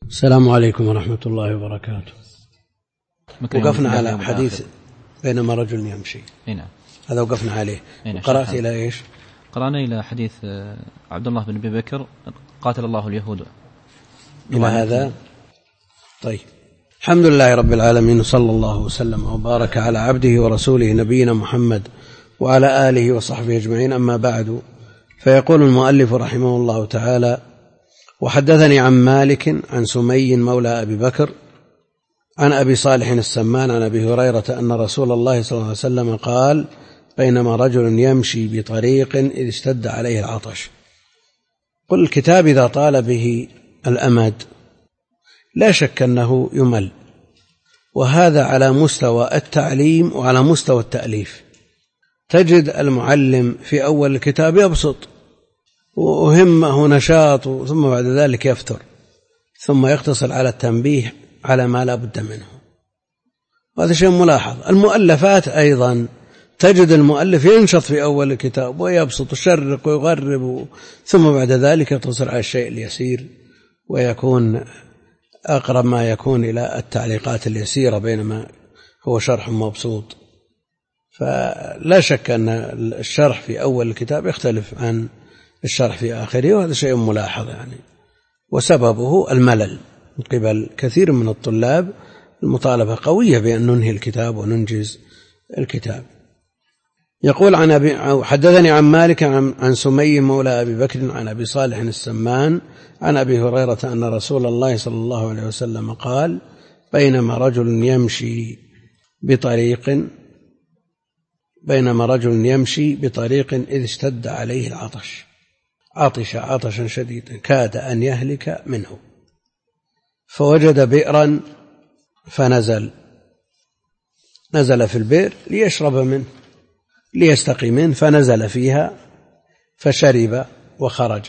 السلام عليكم ورحمة الله وبركاته. وقفنا على حديث بينما رجل يمشي. نعم. هذا وقفنا عليه. قرأت إلى إيش؟ قرأنا إلى حديث عبد الله بن أبي بكر قاتل الله اليهود إلى هذا. طيب، الحمد لله رب العالمين، صلى الله وسلم وبارك على عبده ورسوله نبينا محمد وعلى آله وصحبه أجمعين. أما بعد، فيقول المؤلف رحمه الله تعالى: وحدثني عن مالك عن سمي مولى أبي بكر عن أبي صالح السمان عن أبي هريرة أن رسول الله صلى الله عليه وسلم قال: بينما رجل يمشي بطريق إذ اشتد عليه العطش. قل الكتاب إذا طال به الأمد لا شك أنه يمل، وهذا على مستوى التعليم وعلى مستوى التأليف. تجد المعلم في أول الكتاب يبسط وهمه نشاط، ثم بعد ذلك يفتر، ثم يقتصر على التنبيه على ما لا بد منه. وهذا شيء ملاحظ. المؤلفات أيضا تجد المؤلف ينشط في أول الكتاب ويبسط ويشرق ويغرب، ثم بعد ذلك يقتصر على الشيء اليسير ويكون أقرب ما يكون إلى التعليقات اليسيرة، بينما هو شرح مبسوط. فلا شك أن الشرح في أول الكتاب يختلف عن الشرح في آخره، وهذا شيء ملاحظ يعني، وسببه الملل من قبل كثير من الطلاب. المطالبة قوية بأن ننهي الكتاب وننجز الكتاب. يقول حدثني عن مالك عن سمي مولى أبي بكر عن أبي صالح السمان عن أبي هريرة أن رسول الله صلى الله عليه وسلم قال: بينما رجل يمشي بطريق إذ اشتد عليه العطش، عطش عطشا شديدا كاد أن يهلك منه، فوجد بئرا فنزل في البئر ليشرب منه ليستقي منه، فنزل فيها فشرب وخرج،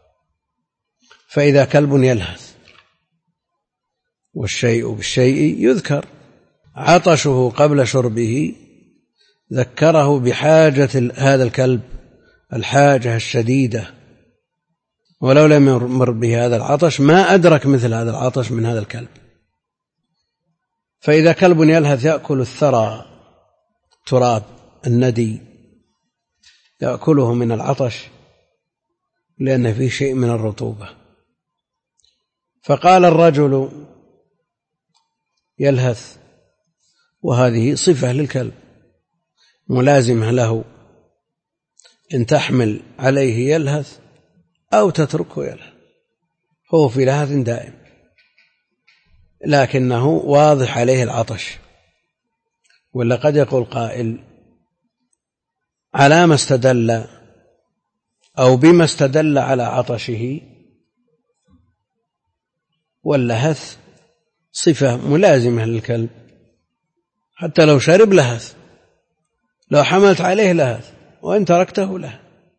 فإذا كلب يلهث، والشيء بالشيء يذكر. عطشه قبل شربه ذكره بحاجة هذا الكلب الحاجة الشديدة، ولو لم يمر به هذا العطش ما أدرك مثل هذا العطش من هذا الكلب. فإذا كلب يلهث يأكل الثرى، تراب الندي، يأكله من العطش لأن فيه شيء من الرطوبة. فقال الرجل يلهث، وهذه صفة للكلب ملازمة له، إن تحمل عليه يلهث أو تتركه يلهث، هو في لهث دائم، لكنه واضح عليه العطش. ولا قد يقول قائل: على ما استدل أو بما استدل على عطشه؟ واللهث صفة ملازمة للكلب، حتى لو شرب لهث، لو حملت عليه لهث، وإن تركته لهث.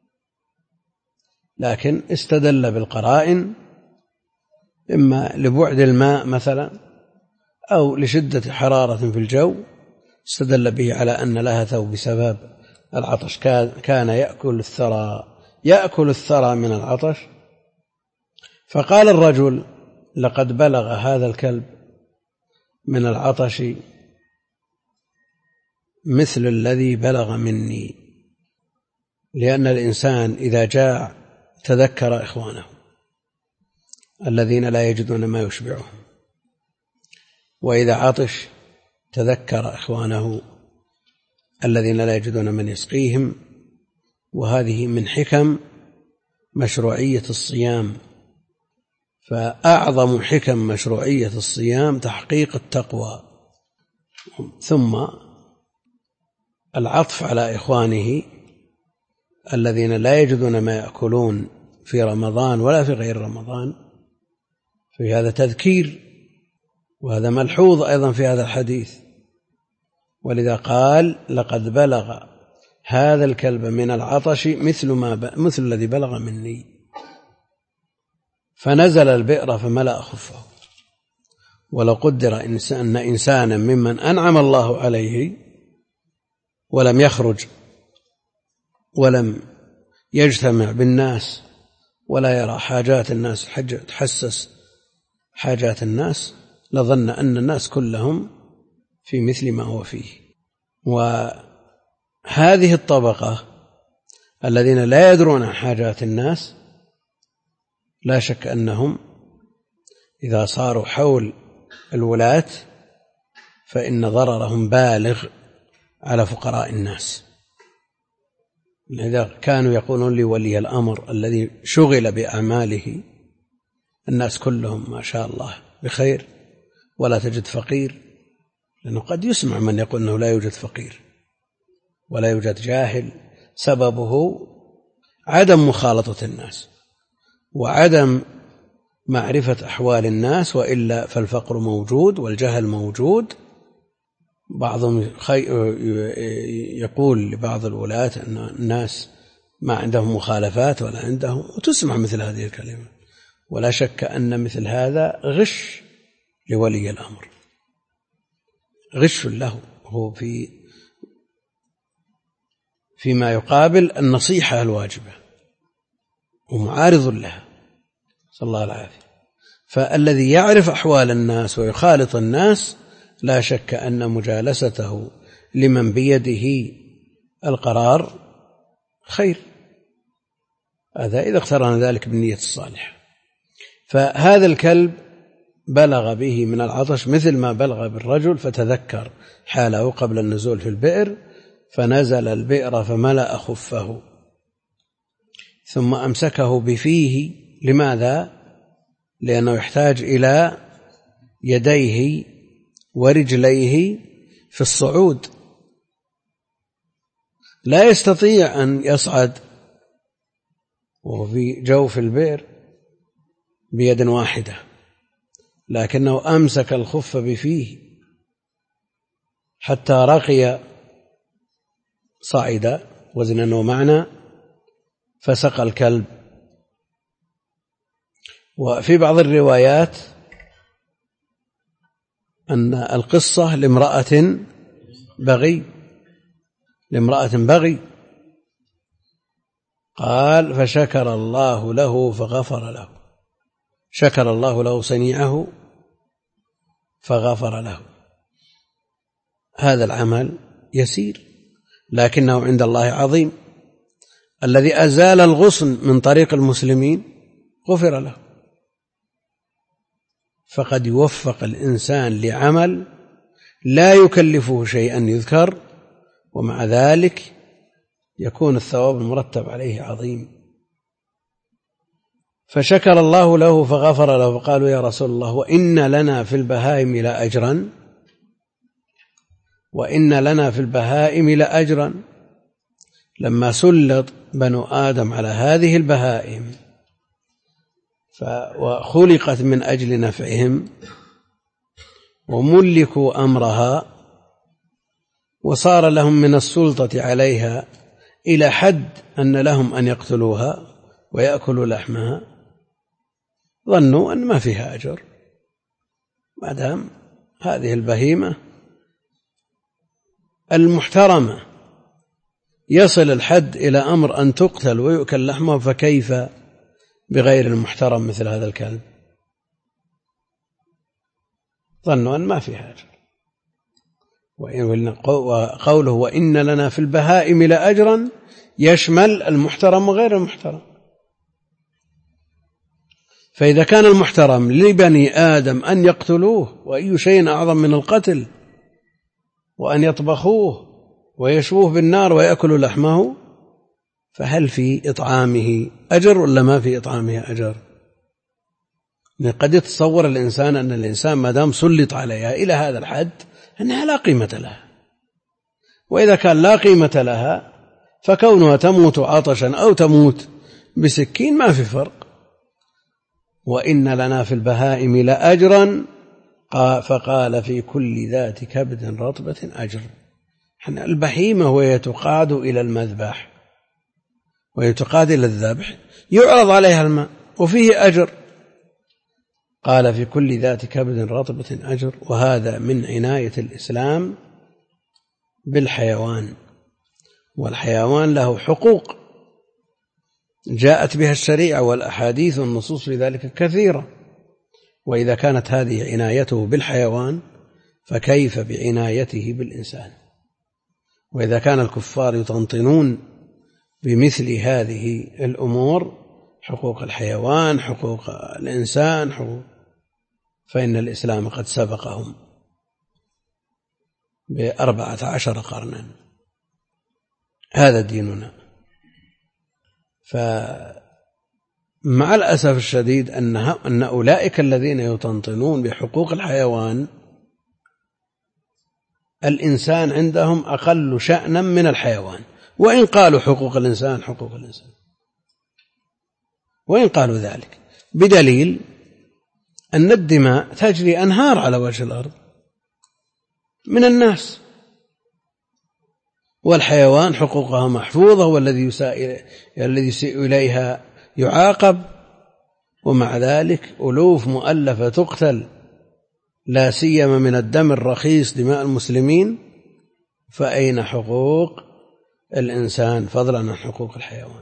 لكن استدل بالقرائن، إما لبعد الماء مثلا أو لشدة حرارة في الجو، استدل به على أن لهثه بسبب العطش. كان يأكل الثرى من العطش. فقال الرجل: لقد بلغ هذا الكلب من العطش مثل الذي بلغ مني، لأن الإنسان إذا جاع تذكر إخوانه الذين لا يجدون ما يشبعهم، وإذا عطش تذكر إخوانه الذين لا يجدون من يسقيهم. وهذه من حكم مشروعية الصيام. فأعظم حكم مشروعية الصيام تحقيق التقوى، ثم العطف على إخوانه الذين لا يجدون ما يأكلون في رمضان ولا في غير رمضان. في هذا تذكير، وهذا ملحوظ أيضا في هذا الحديث. ولذا قال: لقد بلغ هذا الكلب من العطش مثل الذي بلغ مني. فنزل البئر فملأ خفه. ولو قدر أن إنسانا ممن أنعم الله عليه ولم يخرج ولم يجتمع بالناس ولا يرى حاجات الناس، تحسس حاجات الناس لظن أن الناس كلهم في مثل ما هو فيه. وهذه الطبقة الذين لا يدرون عن حاجات الناس لا شك أنهم إذا صاروا حول الولاة فإن ضررهم بالغ على فقراء الناس. لذا كانوا يقولون لولي الأمر الذي شغل بأعماله الناس كلهم ما شاء الله بخير ولا تجد فقير، لأنه قد يسمع من يقول أنه لا يوجد فقير ولا يوجد جاهل، سببه عدم مخالطة الناس وعدم معرفة أحوال الناس، وإلا فالفقر موجود والجهل موجود. بعضهم يقول لبعض الولاة أن الناس ما عندهم مخالفات ولا عندهم، وتسمع مثل هذه الكلمة، ولا شك أن مثل هذا غش لولي الأمر، غش له، هو فيما يقابل النصيحة الواجبة ومعارض لها، صلى الله العافية. فالذي يعرف أحوال الناس ويخالط الناس لا شك أن مجالسته لمن بيده القرار خير، هذا إذا اقترن ذلك بالنية الصالحة. فهذا الكلب بلغ به من العطش مثل ما بلغ بالرجل، فتذكر حاله قبل النزول في البئر، فنزل البئر فملأ خفه ثم أمسكه بفيه. لماذا؟ لأنه يحتاج إلى يديه ورجليه في الصعود، لا يستطيع أن يصعد وهو في جوف البئر بيد واحدة، لكنه أمسك الخف بفيه حتى رقي صعد وزنا ومعنى فسقى الكلب. وفي بعض الروايات أن القصة لامرأة بغي، قال فشكر الله له فغفر له، شكر الله له صنيعه فغفر له. هذا العمل يسير لكنه عند الله عظيم. الذي أزال الغصن من طريق المسلمين غفر له. فقد يوفق الإنسان لعمل لا يكلفه شيئا يذكر، ومع ذلك يكون الثواب المرتب عليه عظيم. فشكر الله له فغفر له، فقالوا يا رسول الله وإن لنا في البهائم لأجرا، وإن لنا في البهائم لأجرا. لما سلط بنو آدم على هذه البهائم وخلقت من أجل نفعهم وملكوا أمرها وصار لهم من السلطة عليها إلى حد أن لهم أن يقتلوها ويأكلوا لحمها، ظنوا أن ما فيها أجر ما دام هذه البهيمة المحترمة يصل الحد إلى أمر أن تقتل ويؤكل لحمها، فكيف بغير المحترم مثل هذا الكلب؟ ظنوا أن ما فيها أجر. وقوله وإن لنا في البهائم لأجرا يشمل المحترم وغير المحترم. فإذا كان المحترم لبني آدم أن يقتلوه، وأي شيء أعظم من القتل، وأن يطبخوه ويشوه بالنار ويأكلوا لحمه، فهل في إطعامه أجر ولا ما في إطعامه أجر؟ قد يتصور الإنسان أن الإنسان ما دام سلط عليها إلى هذا الحد أنها لا قيمة لها، وإذا كان لا قيمة لها فكونها تموت عطشا أو تموت بسكين ما في فرق. وإن لنا في البهائم لأجرا، فقال في كل ذات كبد رطبة أجر. البهيمة وهي تقاد إلى المذبح ويتقاد إلى الذبح يعرض عليها الماء وفيه أجر. قال في كل ذات كبد رطبة أجر. وهذا من عناية الإسلام بالحيوان، والحيوان له حقوق جاءت بها الشريعة والأحاديث والنصوص في ذلك كثيرة. وإذا كانت هذه عنايته بالحيوان فكيف بعنايته بالإنسان؟ وإذا كان الكفار يطنطنون بمثل هذه الأمور، حقوق الحيوان، حقوق الإنسان، فإن الإسلام قد سبقهم ب14 قرنا. هذا ديننا. فمع الأسف الشديد أن أولئك الذين يطنطنون بحقوق الحيوان الإنسان عندهم أقل شأنا من الحيوان، وإن قالوا حقوق الإنسان حقوق الإنسان، وإن قالوا ذلك، بدليل أن الدماء تجري أنهار على وجه الأرض من الناس، والحيوان حقوقها محفوظة، والذي يسيء إليها يعاقب، ومع ذلك ألوف مؤلفة تقتل، لا سيما من الدم الرخيص دماء المسلمين. فأين حقوق الإنسان فضلا عن حقوق الحيوان؟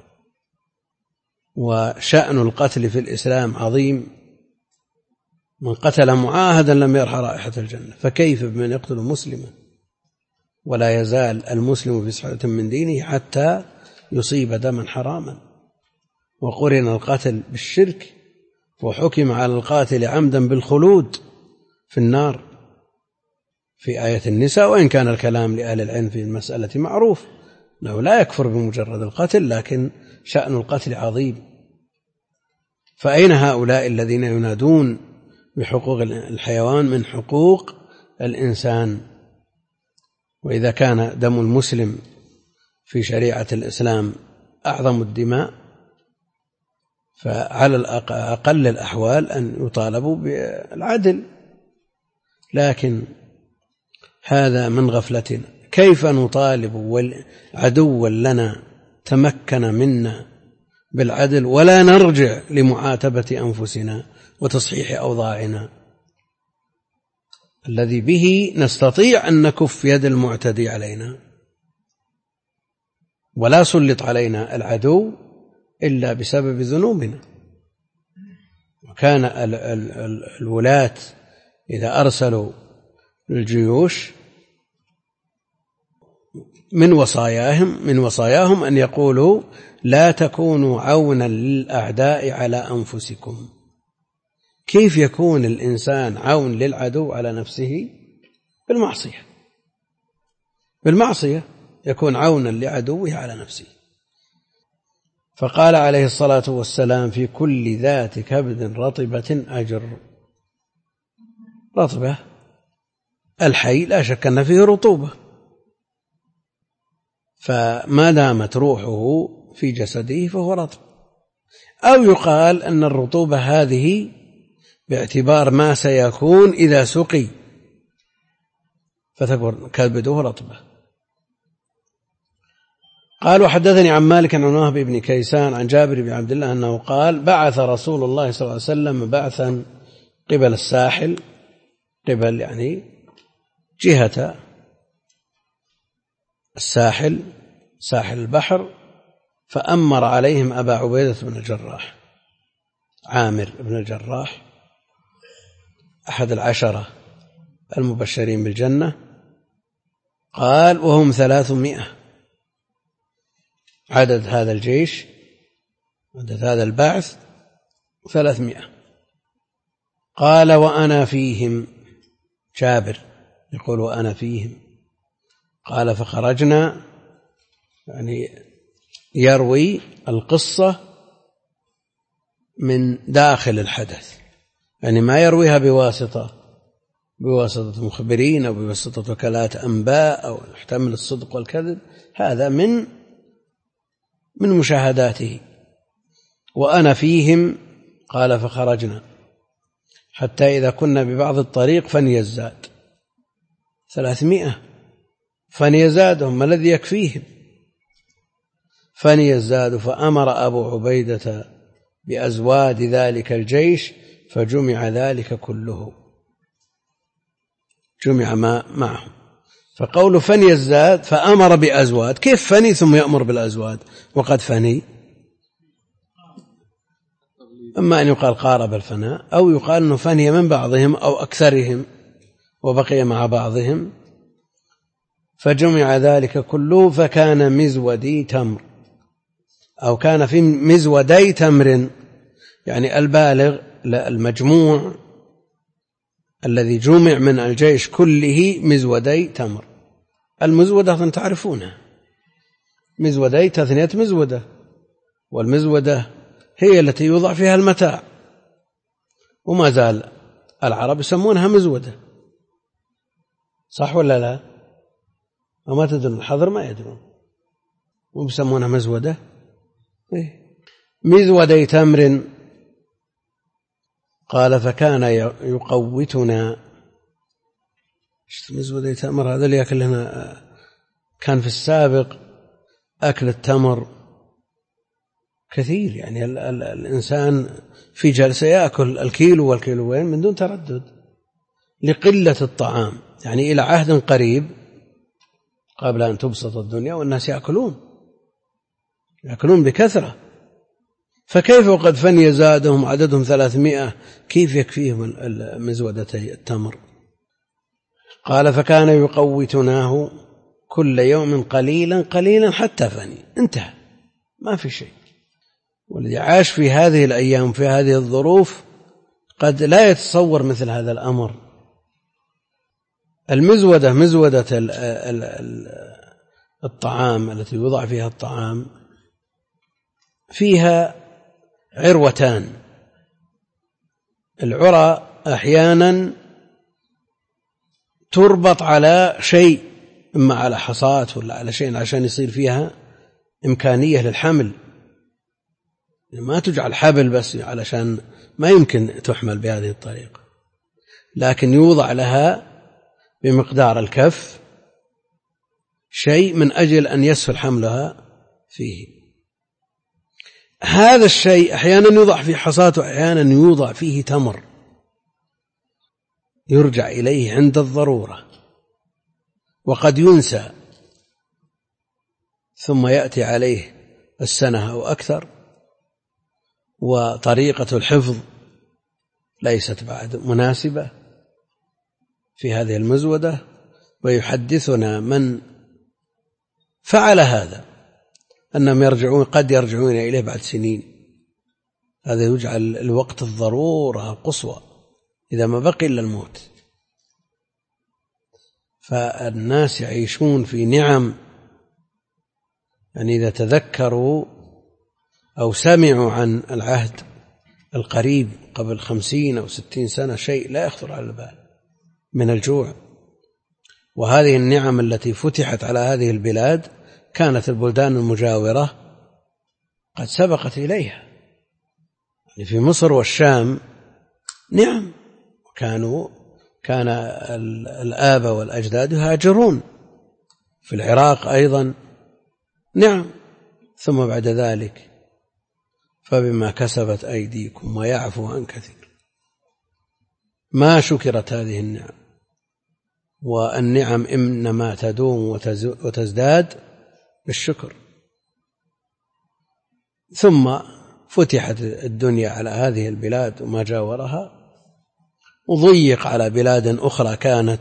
وشأن القتل في الإسلام عظيم، من قتل معاهدا لم يرح رائحة الجنة، فكيف بمن يقتل مسلما؟ ولا يزال المسلم في صحة من دينه حتى يصيب دما حراما. وقرن القتل بالشرك، وحكم على القاتل عمدا بالخلود في النار في آية النساء، وإن كان الكلام لأهل العلم في المسألة معروف أنه لا يكفر بمجرد القتل، لكن شأن القتل عظيم. فأين هؤلاء الذين ينادون بحقوق الحيوان من حقوق الإنسان؟ وإذا كان دم المسلم في شريعة الإسلام أعظم الدماء، فعلى أقل الأحوال أن يطالبوا بالعدل. لكن هذا من غفلتنا. كيف نطالب عدوا لنا تمكن منا بالعدل ولا نرجع لمعاتبة أنفسنا وتصحيح أوضاعنا الذي به نستطيع أن نكف يد المعتدي علينا، ولا سلط علينا العدو إلا بسبب ذنوبنا. وكان الولاة إذا أرسلوا الجيوش من وصاياهم أن يقولوا لا تكونوا عونا للأعداء على أنفسكم. كيف يكون الإنسان عون للعدو على نفسه؟ بالمعصية يكون عونا لعدوه على نفسه. فقال عليه الصلاة والسلام في كل ذات كبد رطبة أجر. رطبة الحي لا شك أن فيه رطوبة، فما دامت روحه في جسده فهو رطب. أو يقال أن الرطوبة هذه باعتبار ما سيكون إذا سقي، فتكون كبده رطبة. قال وحدثني عن مالك عن وهب بن كيسان عن جابر بن عبد الله أنه قال بعث رسول الله صلى الله عليه وسلم بعثا قبل الساحل، قبل يعني جهة الساحل ساحل البحر، فأمر عليهم أبا عبيدة بن الجراح، عامر بن الجراح أحد 10 المبشرين بالجنة. قال وهم 300 عدد هذا الجيش، عدد هذا البعث 300. قال وأنا فيهم، جابر يقول وأنا فيهم. قال فخرجنا، يعني يروي القصة من داخل الحدث، يعني ما يرويها بواسطة مخبرين أو بواسطة وكالات أنباء أو يحتمل الصدق والكذب، هذا من مشاهداته. وأنا فيهم. قال فخرجنا حتى إذا كنا ببعض الطريق فني الزاد، 300 فني زادهم، ما الذي يكفيهم؟ فني الزاد. فأمر أبو عبيدة بأزواد ذلك الجيش فجمع ذلك كله، جمع ما معه. فقول فني الزاد فأمر بأزواد، كيف فني ثم يأمر بالأزواد وقد فني؟ أما أن يقال قارب الفناء أو يقال أنه فني من بعضهم أو أكثرهم وبقي مع بعضهم، فجمع ذلك كله فكان مزودي تمر، أو كان في مزودي تمر، يعني البالغ المجموع الذي جمع من الجيش كله مزودي تمر. المزودة تعرفونها، مزودي تثنية مزودة، والمزودة هي التي يوضع فيها المتاع، وما زال العرب يسمونها مزودة، صح ولا لا؟ وما تدرون الحضر ما يدرون ويسمونها مزودة. مزودي تمر. قال فكان يقوتنا. مزودي تمر هذا اللي يأكل لنا، كان في السابق أكل التمر كثير، يعني الإنسان في جلسة يأكل الكيلو والكيلوين من دون تردد لقلة الطعام، يعني إلى عهد قريب قبل أن تبسط الدنيا والناس يأكلون بكثرة، فكيف وقد فني زادهم عددهم 300 كيف يكفيهم مزودتي التمر؟ قال فكان يقوتناه كل يوم قليلا قليلا حتى فني، انتهى ما في شيء. والذي عاش في هذه الأيام في هذه الظروف قد لا يتصور مثل هذا الأمر. المزودة مزودة الطعام التي يوضع فيها الطعام فيها عروتان. العرى أحيانا تربط على شيء، إما على حصاة ولا على شيء عشان يصير فيها إمكانية للحمل، ما تجعل حبل بس علشان ما يمكن تحمل بهذه الطريقة، لكن يوضع لها بمقدار الكف شيء من أجل أن يسهل حملها فيه. هذا الشيء أحيانا يوضع في حصاة وأحيانا يوضع فيه تمر يرجع إليه عند الضرورة، وقد ينسى ثم يأتي عليه السنة أو أكثر، وطريقة الحفظ ليست بعد مناسبة في هذه المزودة. ويحدثنا من فعل هذا أنهم قد يرجعون إليه بعد سنين. هذا يجعل الوقت الضرورة القصوى إذا ما بقي إلا الموت. فالناس يعيشون في نعم، يعني إذا تذكروا أو سمعوا عن العهد القريب قبل 50 أو 60 سنة شيء لا يخطر على البال من الجوع. وهذه النعم التي فتحت على هذه البلاد كانت البلدان المجاورة قد سبقت إليها، يعني في مصر والشام نعم، كان الآباء والأجداد يهاجرون، في العراق أيضا نعم. ثم بعد ذلك فبما كسبت أيديكم ويعفو عن كثير. ما شكرت هذه النعم، والنعم إنما تدوم وتزداد بالشكر. ثم فتحت الدنيا على هذه البلاد وما جاورها، وضيق على بلاد أخرى كانت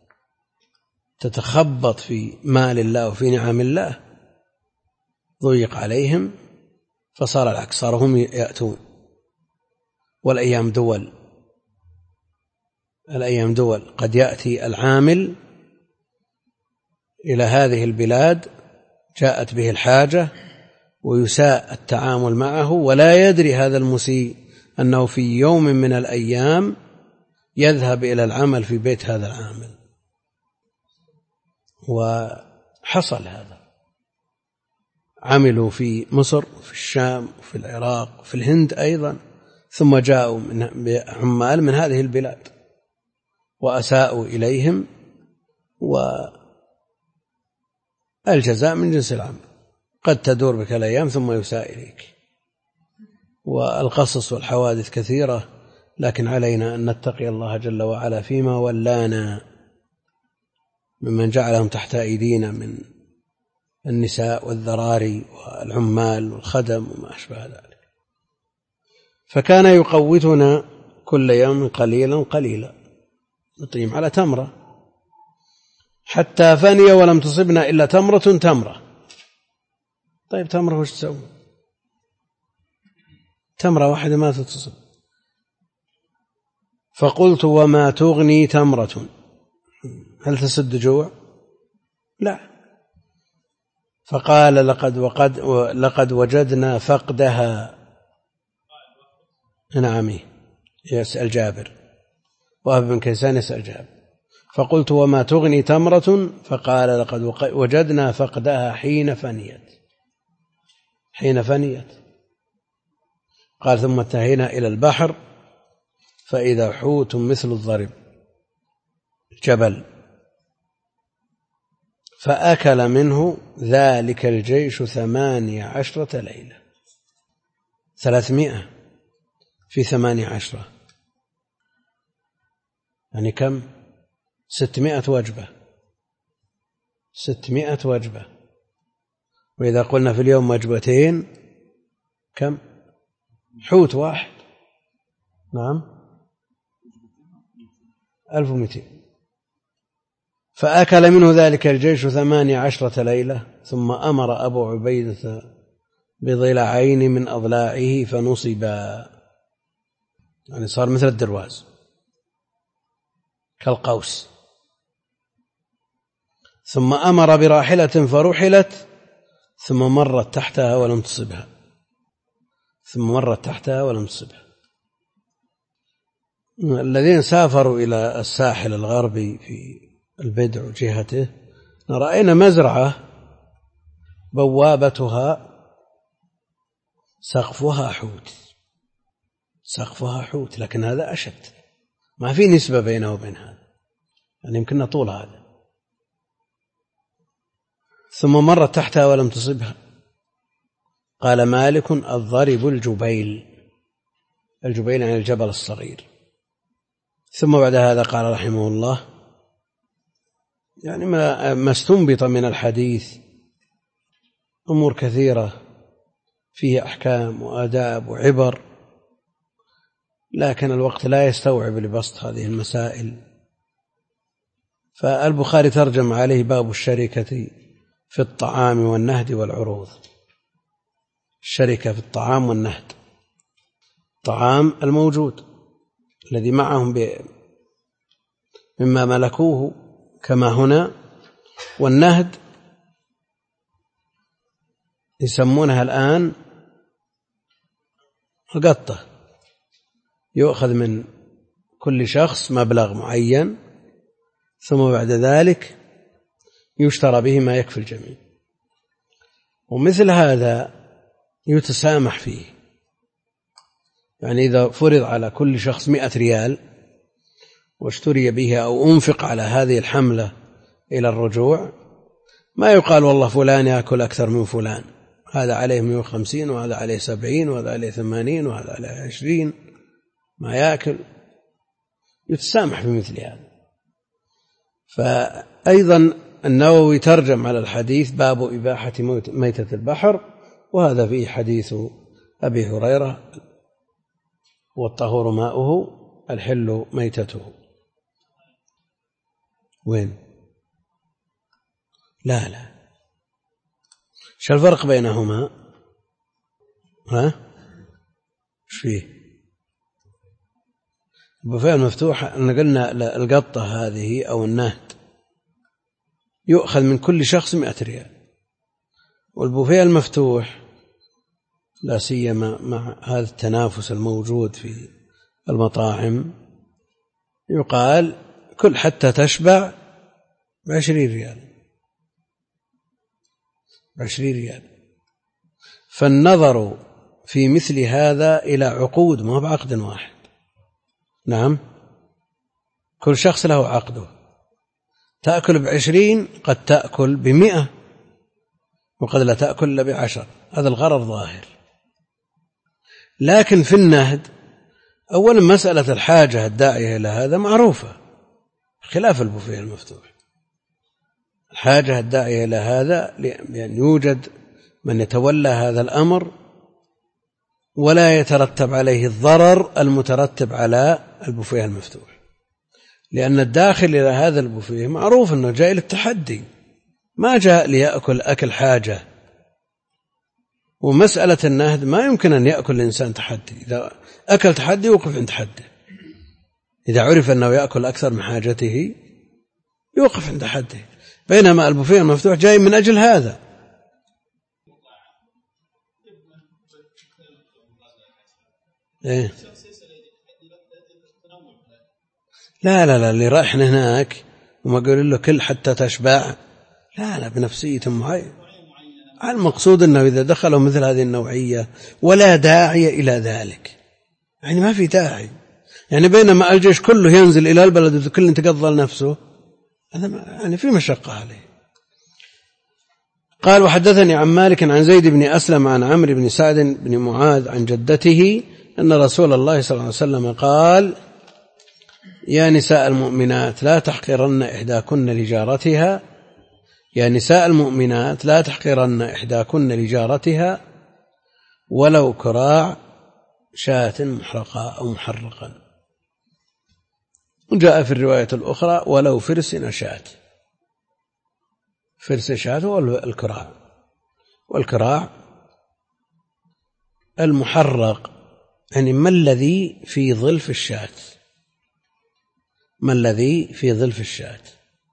تتخبط في مال الله وفي نعم الله، ضيق عليهم فصار العكس، صاروا هم يأتون. والأيام دول قد يأتي العامل إلى هذه البلاد جاءت به الحاجة ويساء التعامل معه، ولا يدري هذا المسيء أنه في يوم من الأيام يذهب إلى العمل في بيت هذا العامل. وحصل هذا، عملوا في مصر في الشام في العراق في الهند أيضا، ثم جاءوا عمال من هذه البلاد وأساءوا إليهم، والجزاء من جنس العمل. قد تدور بك الأيام ثم يساء إليك. والقصص والحوادث كثيرة، لكن علينا أن نتقي الله جل وعلا فيما ولانا ممن جعلهم تحت أيدينا من النساء والذراري والعمال والخدم وما أشبه ذلك. فكان يقوتنا كل يوم قليلا قليلا نطيم على تمرة حتى فني ولم تصبنا إلا تمرة. طيب تمرة وش تسوي؟ تمرة واحدة ما تتصب. فقلت وما تغني تمرة، هل تسد جوع؟ لا. فقال لقد وجدنا فقدها. نعم، يسأل جابر، وهب بن كيسان يسأل جابر. فقلت وما تغني تمرة؟ فقال لقد وجدنا فقدها حين فنيت. قال ثم انتهينا إلى البحر فإذا حوت مثل الضرب جبل، فأكل منه ذلك الجيش 18 ليلة. 300 في 18 يعني كم؟ 600 وجبة. 600 وجبة. وإذا قلنا في اليوم وجبتين كم؟ حوت واحد. نعم 1200. فأكل منه ذلك الجيش 18 ليلة، ثم أمر أبو عبيدة بضلعين من أضلاعه فنصبا، يعني صار مثل الدرواز كالقوس. ثم أمر براحلة فرحلت، ثم مرت تحتها ولم تصبها. الذين سافروا إلى الساحل الغربي في البدع وجهته رأينا مزرعة بوابتها سقفها حوت، لكن هذا أشد، ما في نسبة بينه وبين هذا، يعني يمكننا طول هذا. ثم مرت تحتها ولم تصبها. قال مالك الضرب الجبيل يعني الجبل الصغير. ثم بعد هذا قال رحمه الله يعني ما استنبط من الحديث أمور كثيرة فيه أحكام وآداب وعبر، لكن الوقت لا يستوعب لبسط هذه المسائل. فالبخاري ترجم عليه باب الشركة في الطعام والنهد والعروض. الشركة في الطعام والنهد، الطعام الموجود الذي معهم مما ملكوه كما هنا، والنهد يسمونها الآن القطة، يؤخذ من كل شخص مبلغ معين ثم بعد ذلك يشترى به ما يكفي الجميع. ومثل هذا يتسامح فيه، يعني إذا فرض على كل شخص 100 ريال واشتري بها أو أنفق على هذه الحملة إلى الرجوع، ما يقال والله فلان يأكل أكثر من فلان، هذا عليه 150 وهذا عليه 70 وهذا عليه 80 وهذا عليه 20 ما يأكل. يتسامح بمثل هذا. فأيضا النووي ترجم على الحديث باب إباحة ميتة البحر، وهذا فيه حديث أبي هريرة والطهور ماؤه الحل ميتته. وين؟ لا شو الفرق بينهما؟ ايش فيه؟ البوفيه المفتوح أن قلنا القطة هذه أو النهد يؤخذ من كل شخص 100 ريال، والبوفيه المفتوح لا سيما مع هذا التنافس الموجود في المطاعم يقال كل حتى تشبع ب20 ريال. 20 ريال. فالنظر في مثل هذا إلى عقود، ما بعقد واحد. نعم، كل شخص له عقده، تأكل ب20 قد تأكل ب100 وقد لا تأكل إلا ب10، هذا الغرض ظاهر. لكن في النهد أولا مسألة الحاجة الداعية إلى هذا معروفة، خلاف البوفيه المفتوح. الحاجة الداعية إلى هذا لأن يوجد من يتولى هذا الأمر ولا يترتب عليه الضرر المترتب على البوفيه المفتوح، لأن الداخل إلى هذا البوفيه معروف أنه جاء للتحدي، ما جاء ليأكل أكل حاجة. ومسألة النهد ما يمكن أن يأكل الإنسان تحدي، إذا أكل تحدي يوقف عند حده، إذا عرف أنه يأكل أكثر من حاجته يوقف عند حده، بينما البوفيه المفتوح جاي من أجل هذا. إيه؟ لا اللي رايح هناك وما قالوا له كل حتى تشبع، لا بنفسية معينة. المقصود أنه إذا دخلوا مثل هذه النوعية ولا داعي إلى ذلك، يعني ما في داعي، يعني بينما الجيش كله ينزل إلى البلد وكل تقضى لنفسه، هذا يعني في مشقة عليه. قال وحدثني عن مالك عن زيد بن أسلم عن عمرو بن سعد بن معاذ عن جدته أن رسول الله صلى الله عليه وسلم قال يا نساء المؤمنات لا تحقرن إحداكن لجارتها، يا نساء المؤمنات لا تحقرن إحداكن لجارتها ولو كراع شاة محرقة أو محرقا. وجاء في الرواية الأخرى ولو فرس نشاة، فرس شاة هو الكراع، والكراع المحرق يعني ما الذي في ظلف الشاة، ما الذي في ظلف الشاة،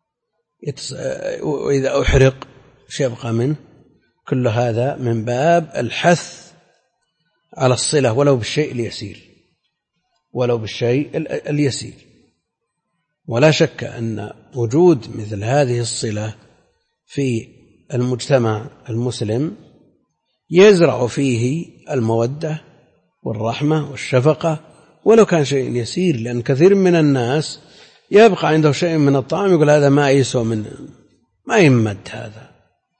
وإذا أحرق سيبقى منه. كل هذا من باب الحث على الصلة ولو بالشيء اليسير، ولو بالشيء اليسير. ولا شك أن وجود مثل هذه الصلة في المجتمع المسلم يزرع فيه المودة والرحمة والشفقة ولو كان شيء يسير، لأن كثير من الناس يبقى عنده شيء من الطعام يقول هذا ما يسوى منه، ما يمد هذا،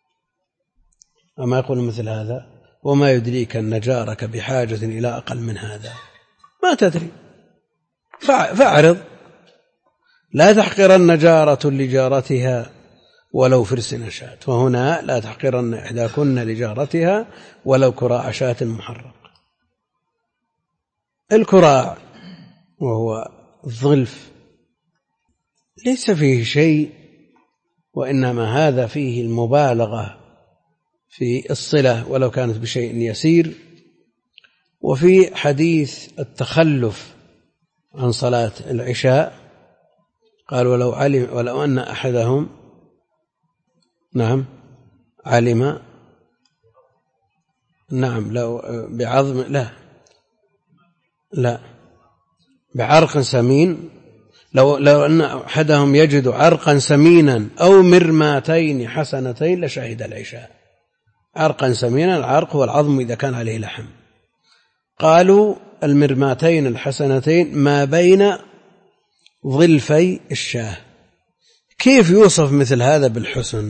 أما يقول مثل هذا وما يدريك أن جارك بحاجة إلى أقل من هذا، ما تدري، فاعرض. لا تحقرن جارة لجارتها ولو فرس نشاة، وهنا لا تحقرن إحداكن لجارتها ولو كراع شاة محرق. الكراع وهو الظلف ليس فيه شيء، وإنما هذا فيه المبالغة في الصلة ولو كانت بشيء يسير. وفي حديث التخلف عن صلاة العشاء قال ولو أن أحدهم علم لو بعظم لا بعرق سمين، لو أن أحدهم يجد عرقا سمينا أو مرماتين حسنتين لشهد العشاء. عرقا سمينا، العرق هو العظم إذا كان عليه لحم. قالوا المرماتين الحسنتين ما بين ظلفي الشاه. كيف يوصف مثل هذا بالحسن؟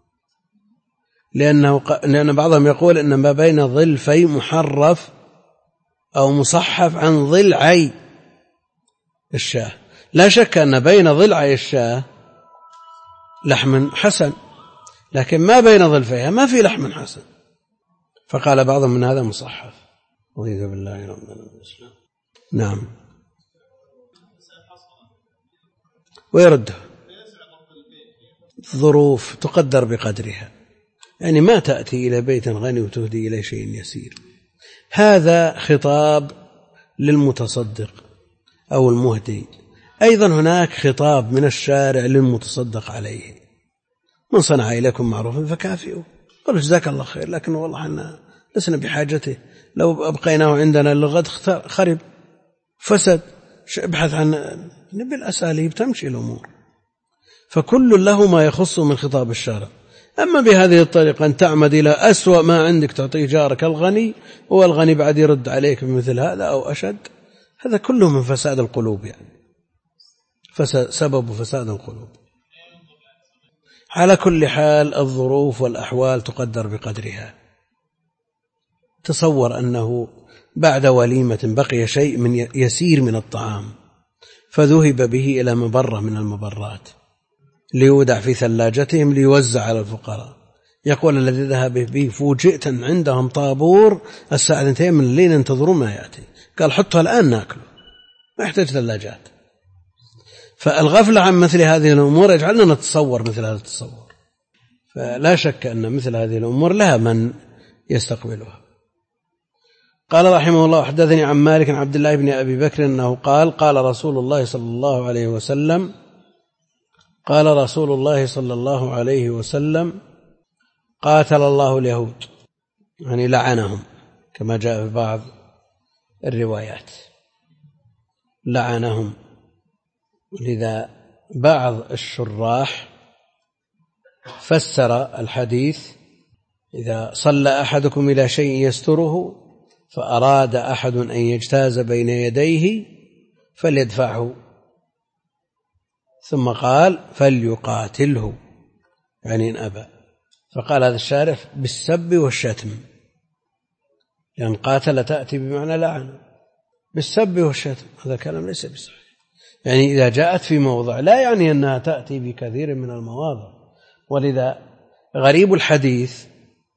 لأن بعضهم يقول إن ما بين ظلفي محرف أو مصحف عن ضلعي الشاه. لا شك أن بين ضلعي الشاه لحم حسن، لكن ما بين ظلفيها ما في لحم حسن، فقال بعضهم من هذا مصحف. رضيت بالله ربنا والإسلام. نعم. ويرده ظروف تقدر بقدرها، يعني ما تأتي إلى بيت غني وتهدي إلى شيء يسير. هذا خطاب للمتصدق أو المهدي. أيضا هناك خطاب من الشارع للمتصدق عليه: من صنع إليكم معروفا فكافئوا، قالوا جزاك الله خير، لكن والله احنا لسنا بحاجته، لو أبقيناه عندنا للغد خرب فسد. ابحث عن بالأساليب تمشي الأمور، فكل له ما يخص من خطاب الشارع. أما بهذه الطريقة أن تعمد إلى أسوأ ما عندك تعطيه جارك الغني، والغني بعد يرد عليك بمثل هذا أو أشد، هذا كله من فساد القلوب، يعني سبب فساد القلوب. على كل حال الظروف والأحوال تقدر بقدرها. تصور أنه بعد وليمة بقي شيء من يسير من الطعام فذهب به إلى مبرة من المبرات ليودع في ثلاجتهم ليوزع على الفقراء، يقول الذي ذهب به فوجئت عندهم طابور الساعة 2 من الليل ينتظرون ما يأتي، قال حطها الآن ناكله، ما يحتاج ثلاجات. فالغفلة عن مثل هذه الأمور يجعلنا نتصور مثل هذا التصور، فلا شك أن مثل هذه الأمور لها من يستقبلها. قال رحمه الله حدثني عن مالك عن عبد الله بن أبي بكر أنه قال قال رسول الله صلى الله عليه وسلم قال رسول الله صلى الله عليه وسلم قاتل الله اليهود، يعني لعنهم كما جاء في بعض الروايات، لعنهم. ولذا بعض الشراح فسر الحديث إذا صلى أحدكم إلى شيء يستره فأراد أحد أن يجتاز بين يديه فليدفعه، ثم قال فليقاتله، يعني إن أبى. فقال هذا الشارح بالسب والشتم، لأن يعني قاتل تأتي بمعنى لعن، بالسب والشتم هذا كلام ليس بصحيح. يعني إذا جاءت في موضع لا يعني أنها تأتي بكثير من المواضع. ولذا غريب الحديث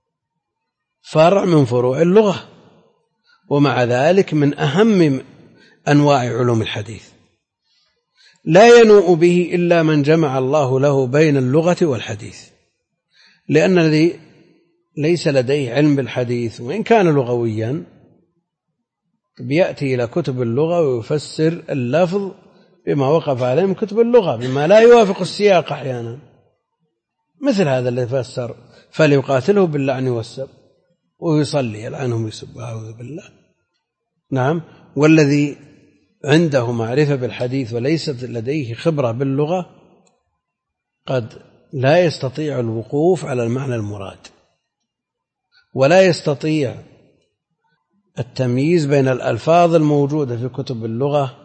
فرع من فروع اللغة، ومع ذلك من أهم أنواع علوم الحديث، لا ينوء به إلا من جمع الله له بين اللغة والحديث، لأن الذي ليس لديه علم بالحديث وإن كان لغويا بيأتي إلى كتب اللغة ويفسر اللفظ بما وقف عليه من كتب اللغة بما لا يوافق السياق أحيانا، مثل هذا الذي فسر فليقاتله باللعن والسب ويصلي يلعنهم ويسب، أعوذ بالله. نعم. والذي عنده معرفة بالحديث وليست لديه خبرة باللغة قد لا يستطيع الوقوف على المعنى المراد، ولا يستطيع التمييز بين الألفاظ الموجودة في كتب اللغة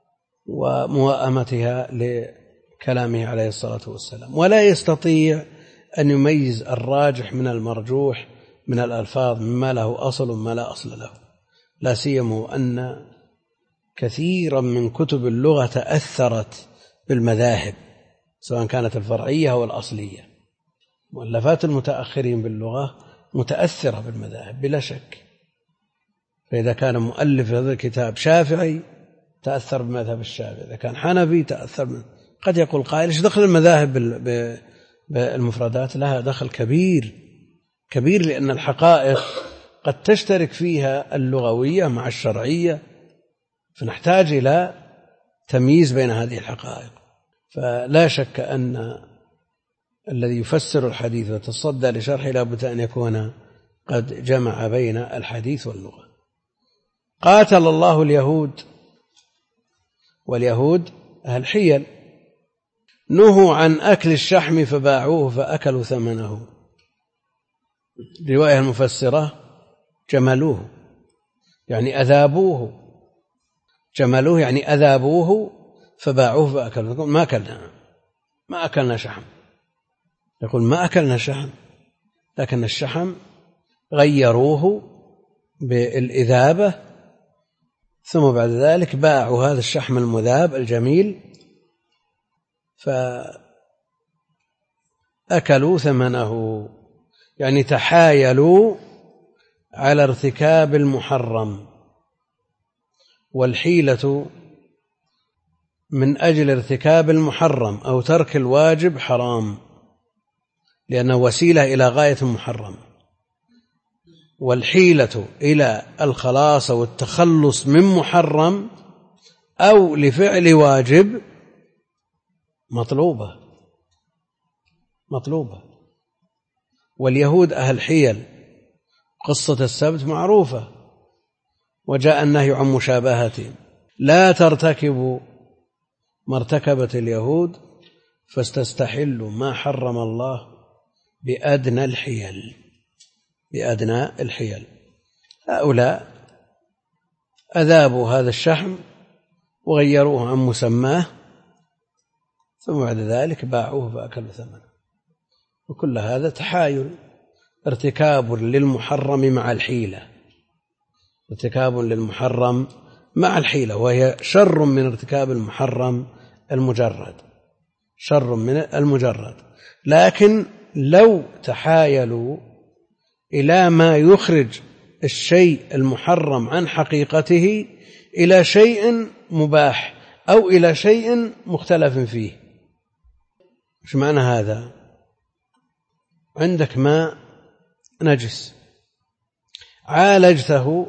وموائمتها لكلامه عليه الصلاة والسلام، ولا يستطيع أن يميز الراجح من المرجوح من الألفاظ مما له أصل وما لا أصل له، لا سيما أن كثيرا من كتب اللغة تأثرت بالمذاهب سواء كانت الفرعية أو الأصلية. مؤلفات المتأخرين باللغة متأثرة بالمذاهب بلا شك، فإذا كان مؤلف هذا الكتاب شافعي تأثر بمذهب الشافعي، إذا كان حنفي تأثر قد يقول قائل ايش دخل المذاهب بالمفردات؟ لها دخل كبير كبير، لأن الحقائق قد تشترك فيها اللغوية مع الشرعية، فنحتاج إلى تمييز بين هذه الحقائق. فلا شك أن الذي يفسر الحديث وتصدى لشرحه لابد أن يكون قد جمع بين الحديث واللغة. قاتل الله اليهود، واليهود أهل حيل، نهوا عن أكل الشحم فباعوه فأكلوا ثمنه. رواية المفسرة جملوه يعني أذابوه، جملوه يعني أذابوه فباعوه فأكلوا. ما أكلنا شحم، يقول ما أكلنا شحم، لكن الشحم غيروه بالإذابة، ثم بعد ذلك باعوا هذا الشحم المذاب الجميل فأكلوا ثمنه، يعني تحايلوا على ارتكاب المحرم. والحيلة من أجل ارتكاب المحرم أو ترك الواجب حرام، لأنه وسيلة إلى غاية محرم، والحيلة إلى الخلاص والتخلص من محرم أو لفعل واجب مطلوبة. واليهود أهل حيل، قصة السبت معروفة، وجاء النهي عن مشابهتهم، لا ترتكبوا ما ارتكبت اليهود فاستستحلوا ما حرم الله بأدنى الحيل. هؤلاء أذابوا هذا الشحم وغيروه عن مسماه، ثم بعد ذلك باعوه فأكلوا ثمنه. وكل هذا تحايل، ارتكاب للمحرم مع الحيلة، ارتكاب للمحرم مع الحيلة، وهي شر من ارتكاب المحرم المجرد، شر من المجرد. لكن لو تحايلوا إلى ما يخرج الشيء المحرم عن حقيقته إلى شيء مباح أو إلى شيء مختلف فيه. إيش معنى هذا؟ عندك ماء نجس عالجته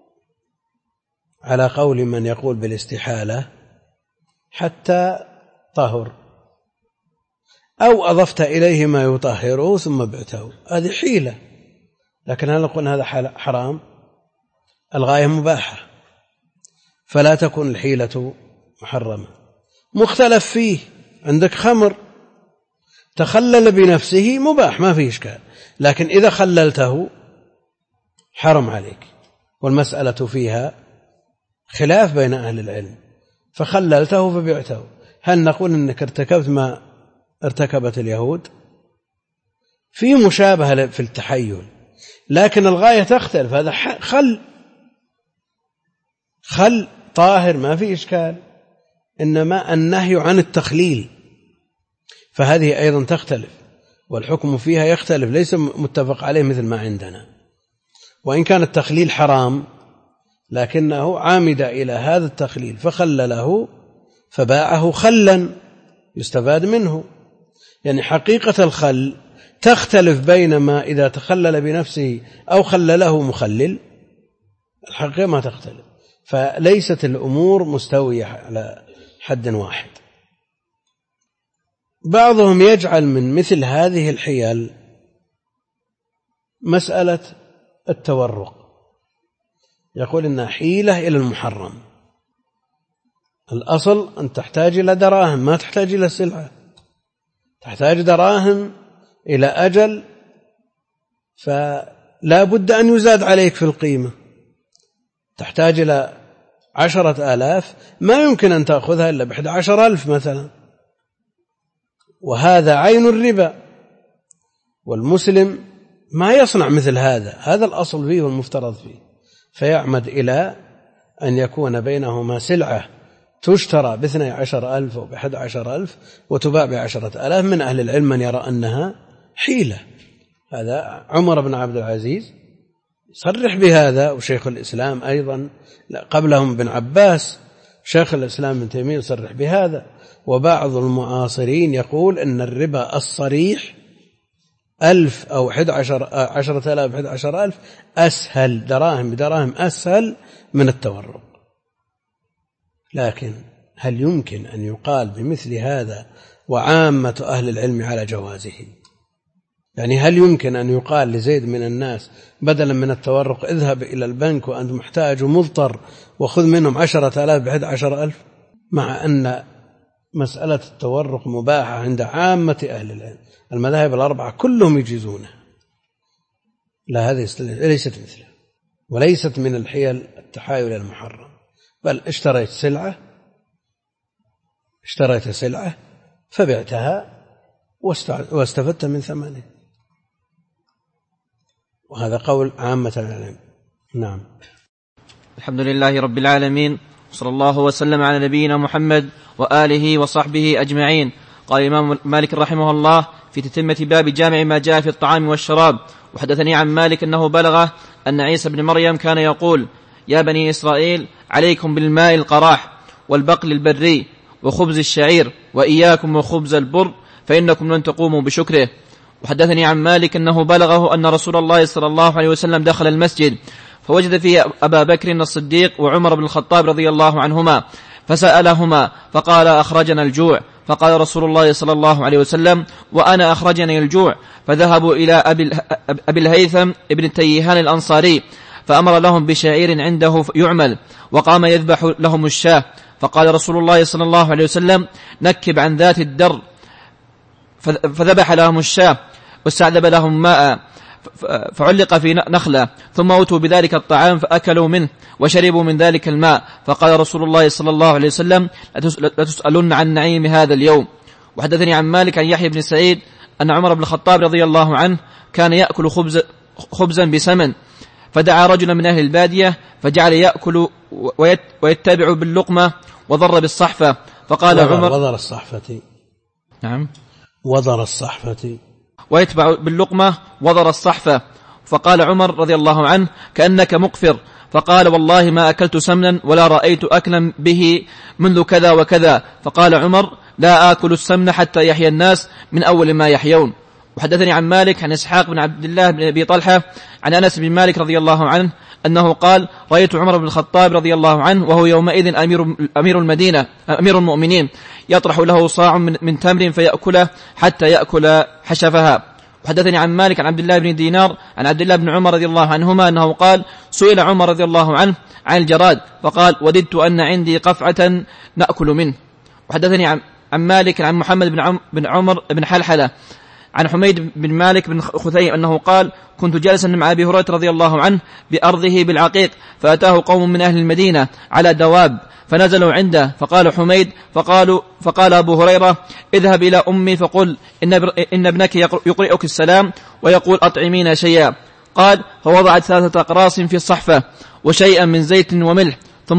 على قول من يقول بالاستحالة حتى طهر، أو أضفت إليه ما يطهره ثم بعته، هذه حيلة. لكن هل نقول هذا حرام؟ الغاية مباحة، فلا تكون الحيلة محرمة. مختلف فيه، عندك خمر تخلل بنفسه مباح ما فيه إشكال، لكن إذا خللته حرم عليك، والمسألة فيها خلاف بين أهل العلم، فخللته فبعته. هل نقول أنك ارتكبت ما ارتكبت اليهود؟ في مشابهة في التحيل، لكن الغاية تختلف. هذا خل طاهر ما في إشكال، إنما النهي عن التخليل، فهذه أيضا تختلف، والحكم فيها يختلف، ليس متفق عليه مثل ما عندنا. وإن كان التخليل حرام لكنه عامد إلى هذا التخليل فخلله فباعه خلا يستفاد منه. يعني حقيقة الخل تختلف بين ما إذا تخلل بنفسه أو خلله مخلل، الحقيقة ما تختلف، فليست الأمور مستوية على حد واحد. بعضهم يجعل من مثل هذه الحيل مسألة التورق، يقول إنها حيلة إلى المحرم. الأصل أن تحتاج إلى دراهم، ما تحتاج إلى سلعة، تحتاج دراهم إلى أجل، فلا بد أن يزاد عليك في القيمة. تحتاج إلى 10,000 ما يمكن أن تأخذها إلا ب11,000 مثلا، وهذا عين الربا، والمسلم ما يصنع مثل هذا الأصل فيه والمفترض فيه، فيعمد إلى أن يكون بينهما سلعة تشترى ب12,000 أو ب11,000 وتباع ب10,000. من أهل العلم من يرى أنها حيلة، هذا عمر بن عبد العزيز صرح بهذا، وشيخ الإسلام أيضا قبلهم بن عباس، شيخ الإسلام ابن تيمية صرح بهذا. وبعض المعاصرين يقول أن الربا الصريح 1,000 أو 10,000 11,000 أسهل، دراهم بدراهم أسهل من التورق. لكن هل يمكن أن يقال بمثل هذا وعامة أهل العلم على جوازه؟ يعني هل يمكن أن يقال لزيد من الناس بدلا من التورق اذهب إلى البنك وأنت محتاج ومضطر وخذ منهم 10,000 ب11,000، مع أن مسألة التورق مباحة عند عامة أهل العلم، المذاهب الأربعة كلهم يجيزونه؟ لا، هذه ليست مثله، وليست من الحيل التحايل المحرم، بل اشتريت سلعة فبعتها واستفدت من ثمنه، وهذا قول عامة العلم. نعم. الحمد لله رب العالمين، صلى الله وسلم على نبينا محمد وآله وصحبه أجمعين. قال الإمام مالك رحمه الله في تتمة باب جامع ما جاء في الطعام والشراب: وحدثني عن مالك أنه بلغه أن عيسى بن مريم كان يقول: يا بني إسرائيل عليكم بالماء القراح والبقل البري وخبز الشعير وإياكم وخبز البر فإنكم لن تقوموا بشكره. وحدثني عن مالك أنه بلغه أن رسول الله صلى الله عليه وسلم دخل المسجد فوجد فيه أبا بكر الصديق وعمر بن الخطاب رضي الله عنهما، فسألهما فقال: أخرجنا الجوع. فقال رسول الله صلى الله عليه وسلم: وأنا أخرجني الجوع. فذهبوا إلى أبي الهيثم ابن التيهان الأنصاري فأمر لهم بشعير عنده يعمل، وقام يذبح لهم الشاة. فقال رسول الله صلى الله عليه وسلم: نكب عن ذات الدر. فذبح لهم الشاة واستعذب لهم ماء فعلق في نخلة، ثم أوتوا بذلك الطعام فأكلوا منه وشربوا من ذلك الماء. فقال رسول الله صلى الله عليه وسلم: لتسألن عن نعيم هذا اليوم. وحدثني عن مالك عن يحيى بن سعيد أن عمر بن الخطاب رضي الله عنه كان يأكل خبزا بسمن، فدعا رجلا من أهل البادية فجعل يأكل ويتبع باللقمة وضر بالصحفة. فقال عمر: وضر الصحفة. نعم، وضر الصحفة. ويتبع باللقمة وضر الصحفة. فقال عمر رضي الله عنه: كأنك مقفر. فقال: والله ما أكلت سمنا ولا رأيت أكلا به منذ كذا وكذا. فقال عمر: لا آكل السمن حتى يحيى الناس من أول ما يحيون. وحدثني عن مالك عن إسحاق بن عبد الله بن أبي طلحة عن أنس بن مالك رضي الله عنه أنه قال: رأيت عمر بن الخطاب رضي الله عنه وهو يومئذ أمير المدينة أمير المؤمنين يطرح له صاع من تمر فيأكله حتى يأكل حشفها. وحدثني عن مالك عن عبد الله بن دينار عن عبد الله بن عمر رضي الله عنهما أنه قال: سئل عمر رضي الله عنه عن الجراد فقال: وددت أن عندي قفعة نأكل منه. وحدثني عن مالك عن محمد بن عمر بن حلحلة عن حميد بن مالك بن خثيم أنه قال: كنت جالسا مع أبي هريرة رضي الله عنه بأرضه بالعقيق، فأتاه قوم من أهل المدينة على دواب فنزلوا عنده، فقال حميد فقال أبو هريرة: اذهب إلى أمي فقل إن ابنك يقرئك السلام ويقول أطعمينا شيئا. قال: فوضعت 3 أقراص في الصحفة وشيئا من زيت وملح، ثم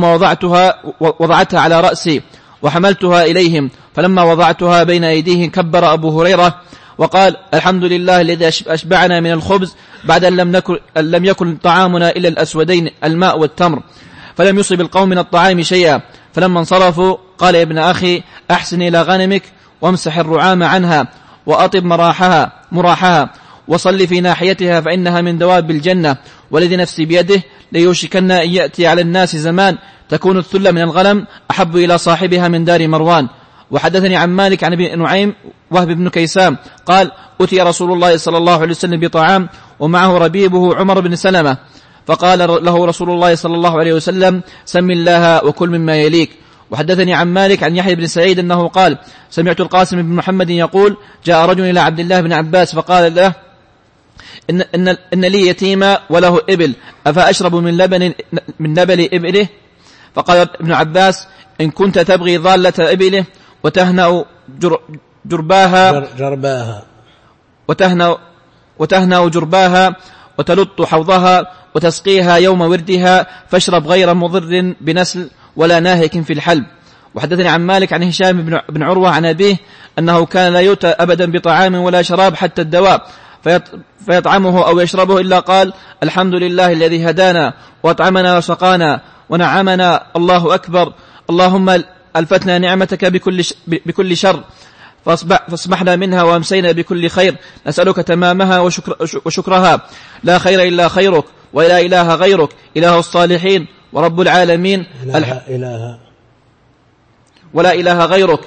وضعتها على رأسي وحملتها إليهم، فلما وضعتها بين أيديهم كبر أبو هريرة وقال: الحمد لله الذي أشبعنا من الخبز بعد أن لم يكن طعامنا إلا الأسودين الماء والتمر، فلم يصب القوم من الطعام شيئا. فلما انصرفوا قال: يا ابن أخي أحسن إلى غنمك وامسح الرعام عنها وأطب مراحها وصل في ناحيتها فإنها من دواب الجنة، والذي نفسي بيده ليوشكن أن يأتي على الناس زمان تكون الثلة من الغنم أحب إلى صاحبها من دار مروان. وحدثني عن مالك عن ابن نعيم وهب بن كيسام قال: أتي رسول الله صلى الله عليه وسلم بطعام ومعه ربيبه عمر بن سلمة، فقال له رسول الله صلى الله عليه وسلم: سم الله وكل مما يليك. وحدثني عن مالك عن يحيى بن سعيد أنه قال: سمعت القاسم بن محمد يقول: جاء رجل إلى عبد الله بن عباس فقال له: إن لي يتيما وله إبل، أفأشرب من لبن إبله؟ فقال ابن عباس: إن كنت تبغي ضالة إبله وتهنأ جرباها وتلط حوضها وتسقيها يوم وردها فاشرب غير مضر بنسل ولا ناهك في الحلب. وحدثني عن مالك عن هشام بن عروة عن أبيه أنه كان لا يؤتى أبدا بطعام ولا شراب حتى الدواء فيطعمه أو يشربه إلا قال: الحمد لله الذي هدانا وأطعمنا وسقانا ونعمنا، الله أكبر، اللهم ألفتنا نعمتك بكل شر فاصبحنا منها وامسينا بكل خير، نسألك تمامها وشكرها، لا خير إلا خيرك ولا إله غيرك، إله الصالحين ورب العالمين، ولا إله غيرك،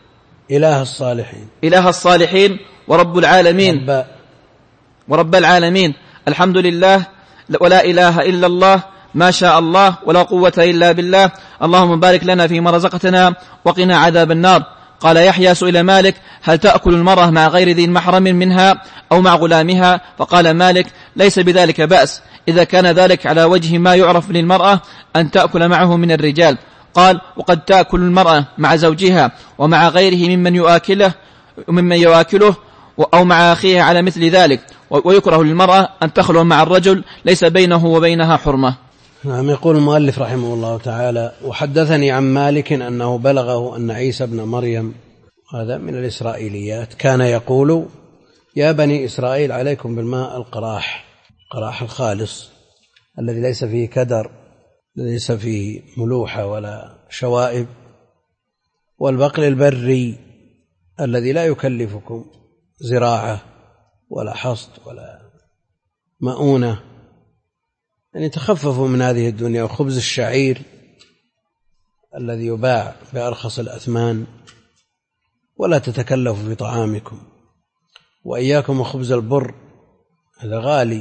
إله الصالحين ورب العالمين ورب العالمين، الحمد لله ولا إله إلا الله، ما شاء الله ولا قوة إلا بالله، اللهم بارك لنا فيما رزقتنا وقنا عذاب النار. قال يحيى: سئل مالك: هل تأكل المرأة مع غير ذي محرم منها أو مع غلامها؟ فقال مالك: ليس بذلك بأس، إذا كان ذلك على وجه ما يعرف للمرأة أن تأكل معه من الرجال. قال: وقد تأكل المرأة مع زوجها ومع غيره ممن يواكله أو مع أخيه على مثل ذلك، ويكره للمرأة أن تخلو مع الرجل ليس بينه وبينها حرمة. نعم. يقول المؤلف رحمه الله تعالى: وحدثني عن مالك أنه بلغه أن عيسى بن مريم، هذا من الإسرائيليات، كان يقول: يا بني إسرائيل عليكم بالماء القراح الخالص الذي ليس فيه كدر، ليس فيه ملوحة ولا شوائب، والبقل البري الذي لا يكلفكم زراعة ولا حصد ولا مؤونة، يعني تخففوا من هذه الدنيا، وخبز الشعير الذي يباع بأرخص الأثمان، ولا تتكلفوا في طعامكم، وإياكم وخبز البر، هذا غالي،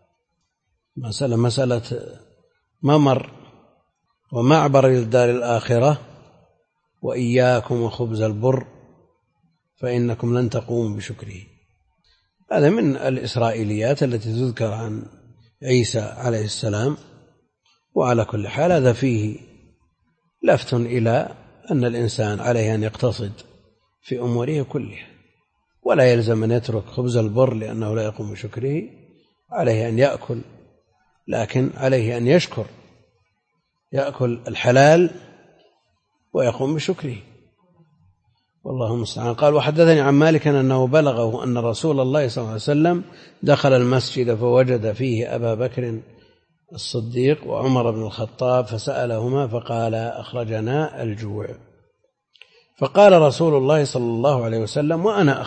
مسألة ممر ومعبر للدار الآخرة، وإياكم وخبز البر فإنكم لن تقوموا بشكره. هذا من الإسرائيليات التي تذكر عن عيسى عليه السلام. وعلى كل حال هذا فيه لفت إلى أن الإنسان عليه أن يقتصد في أموره كلها، ولا يلزم أن يترك خبز البر لأنه لا يقوم بشكره، عليه أن يأكل، لكن عليه أن يشكر، يأكل الحلال ويقوم بشكره. والله المستعان. قال وحدثني عن مالك أنه بلغه أن رسول الله صلى الله عليه وسلم دخل المسجد فوجد فيه أبا بكر الصديق وعمر بن الخطاب فسألهما فقال أخرجنا الجوع. فقال رسول الله صلى الله عليه وسلم وأنا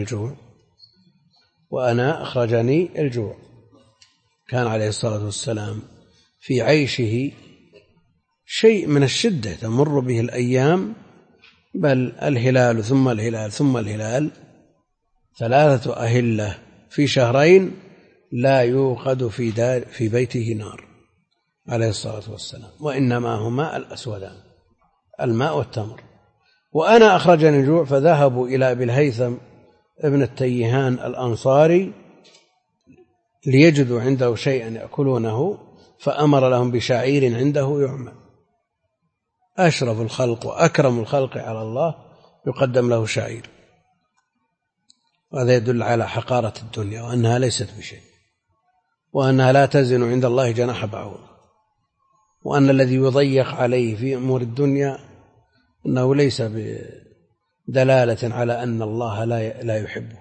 أخرجني الجوع. كان عليه الصلاة والسلام في عيشه شيء من الشدة تمر به الأيام، بل الهلال ثم الهلال ثم الهلال، 3 أهلة في شهرين لا يوقد في بيته نار عليه الصلاة والسلام، وإنما هما الأسودان الماء والتمر. وأنا أخرجني الجوع فذهبوا إلى أبي الهيثم ابن التيهان الأنصاري ليجدوا عنده شيئا يأكلونه، فأمر لهم بشعير عنده يعمل. أشرف الخلق وأكرم الخلق على الله يقدم له شعير، وهذا يدل على حقارة الدنيا وأنها ليست بشيء، وأنها لا تزن عند الله جناح بعوضة، وأن الذي يضيق عليه في أمور الدنيا أنه ليس بدلالة على أن الله لا يحبه،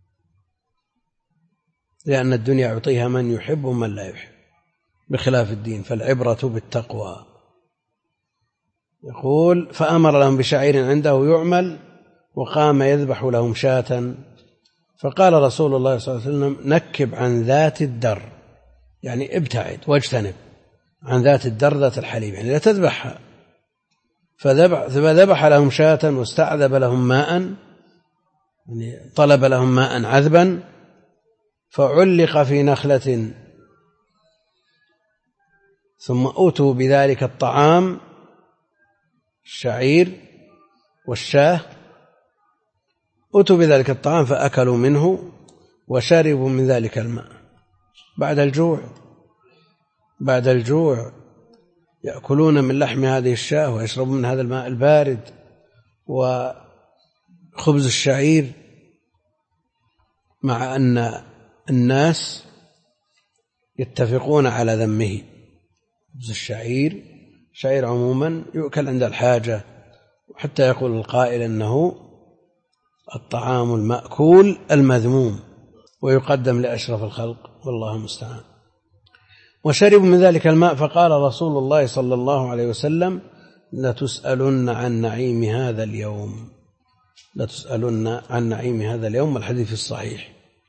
لأن الدنيا يعطيها من يحب ومن لا يحب، بخلاف الدين فالعبرة بالتقوى. يقول فأمر لهم بشعير عنده يعمل وقام يذبح لهم شاة، فقال رسول الله صلى الله عليه وسلم نكب عن ذات الدر، يعني ابتعد واجتنب عن ذات الدر ذات الحليب، يعني لا تذبحها. فذبح لهم شاة واستعذب لهم ماء، يعني طلب لهم ماء عذبا، فعلق في نخلة، ثم أوتوا بذلك الطعام الشعير والشاه، أوتوا بذلك الطعام فأكلوا منه وشربوا من ذلك الماء بعد الجوع يأكلون من لحم هذه الشاة ويشربون من هذا الماء البارد وخبز الشعير، مع أن الناس يتفقون على ذمه. خبز الشعير عموما يؤكل عند الحاجة، وحتى يقول القائل أنه الطعام المأكول المذموم ويقدم لأشرف الخلق، والله المستعان. وشربوا من ذلك الماء، فقال رسول الله صلى الله عليه وسلم لتسألن عن نعيم هذا اليوم، الحديث الصحيح،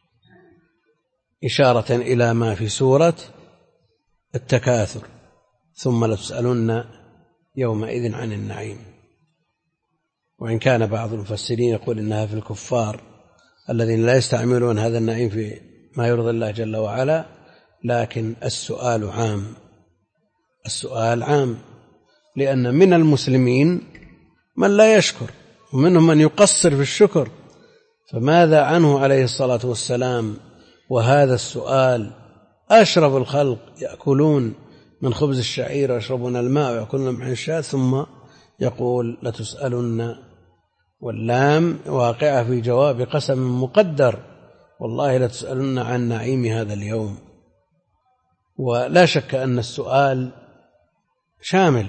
إشارة إلى ما في سورة التكاثر، ثم لتسألن يومئذ عن النعيم. وإن كان بعض المفسرين يقول إنها في الكفار الذين لا يستعملون هذا النعيم في ما يرضي الله جل وعلا، لكن السؤال عام، لأن من المسلمين من لا يشكر ومنهم من يقصر في الشكر، فماذا عنه عليه الصلاة والسلام وهذا السؤال؟ أشرف الخلق يأكلون من خبز الشعير ويشربون الماء ويأكلون من الشاة، ثم يقول لتسألن، واللام واقعة في جواب قسم مقدر، والله لتسألن عن نعيم هذا اليوم. ولا شك أن السؤال شامل،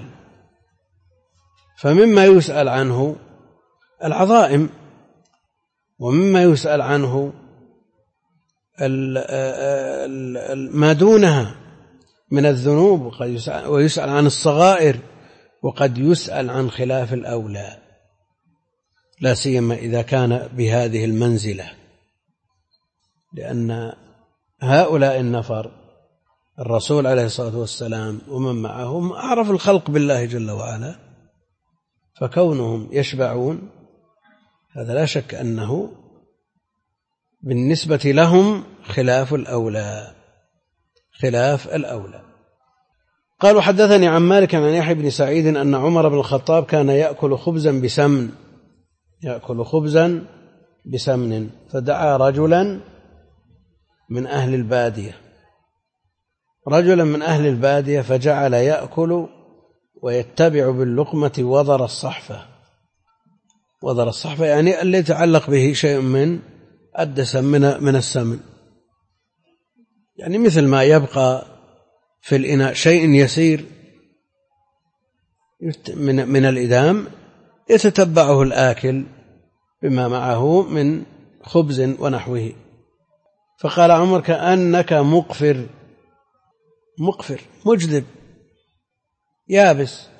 فمما يسأل عنه العظائم، ومما يسأل عنه ما دونها من الذنوب، ويسأل عن الصغائر، وقد يسأل عن خلاف الأولى، لا سيما إذا كان بهذه المنزلة، لأن هؤلاء النفر الرسول عليه الصلاة والسلام ومن معهم أعرف الخلق بالله جل وعلا، فكونهم يشبعون هذا لا شك أنه بالنسبة لهم خلاف الأولى. قالوا حدثني عن مالك عن يحيى بن سعيد أن عمر بن الخطاب كان يأكل خبزا بسمن، فدعا رجلا من أهل البادية فجعل يأكل ويتبع باللقمة وضر الصحفة يعني اللي يتعلق به شيء من الدسم من السمن، يعني مثل ما يبقى في الإناء شيء يسير من الإدام يتتبعه الآكل بما معه من خبز ونحوه. فقال عمر: كأنك مقفر مجدب يابس،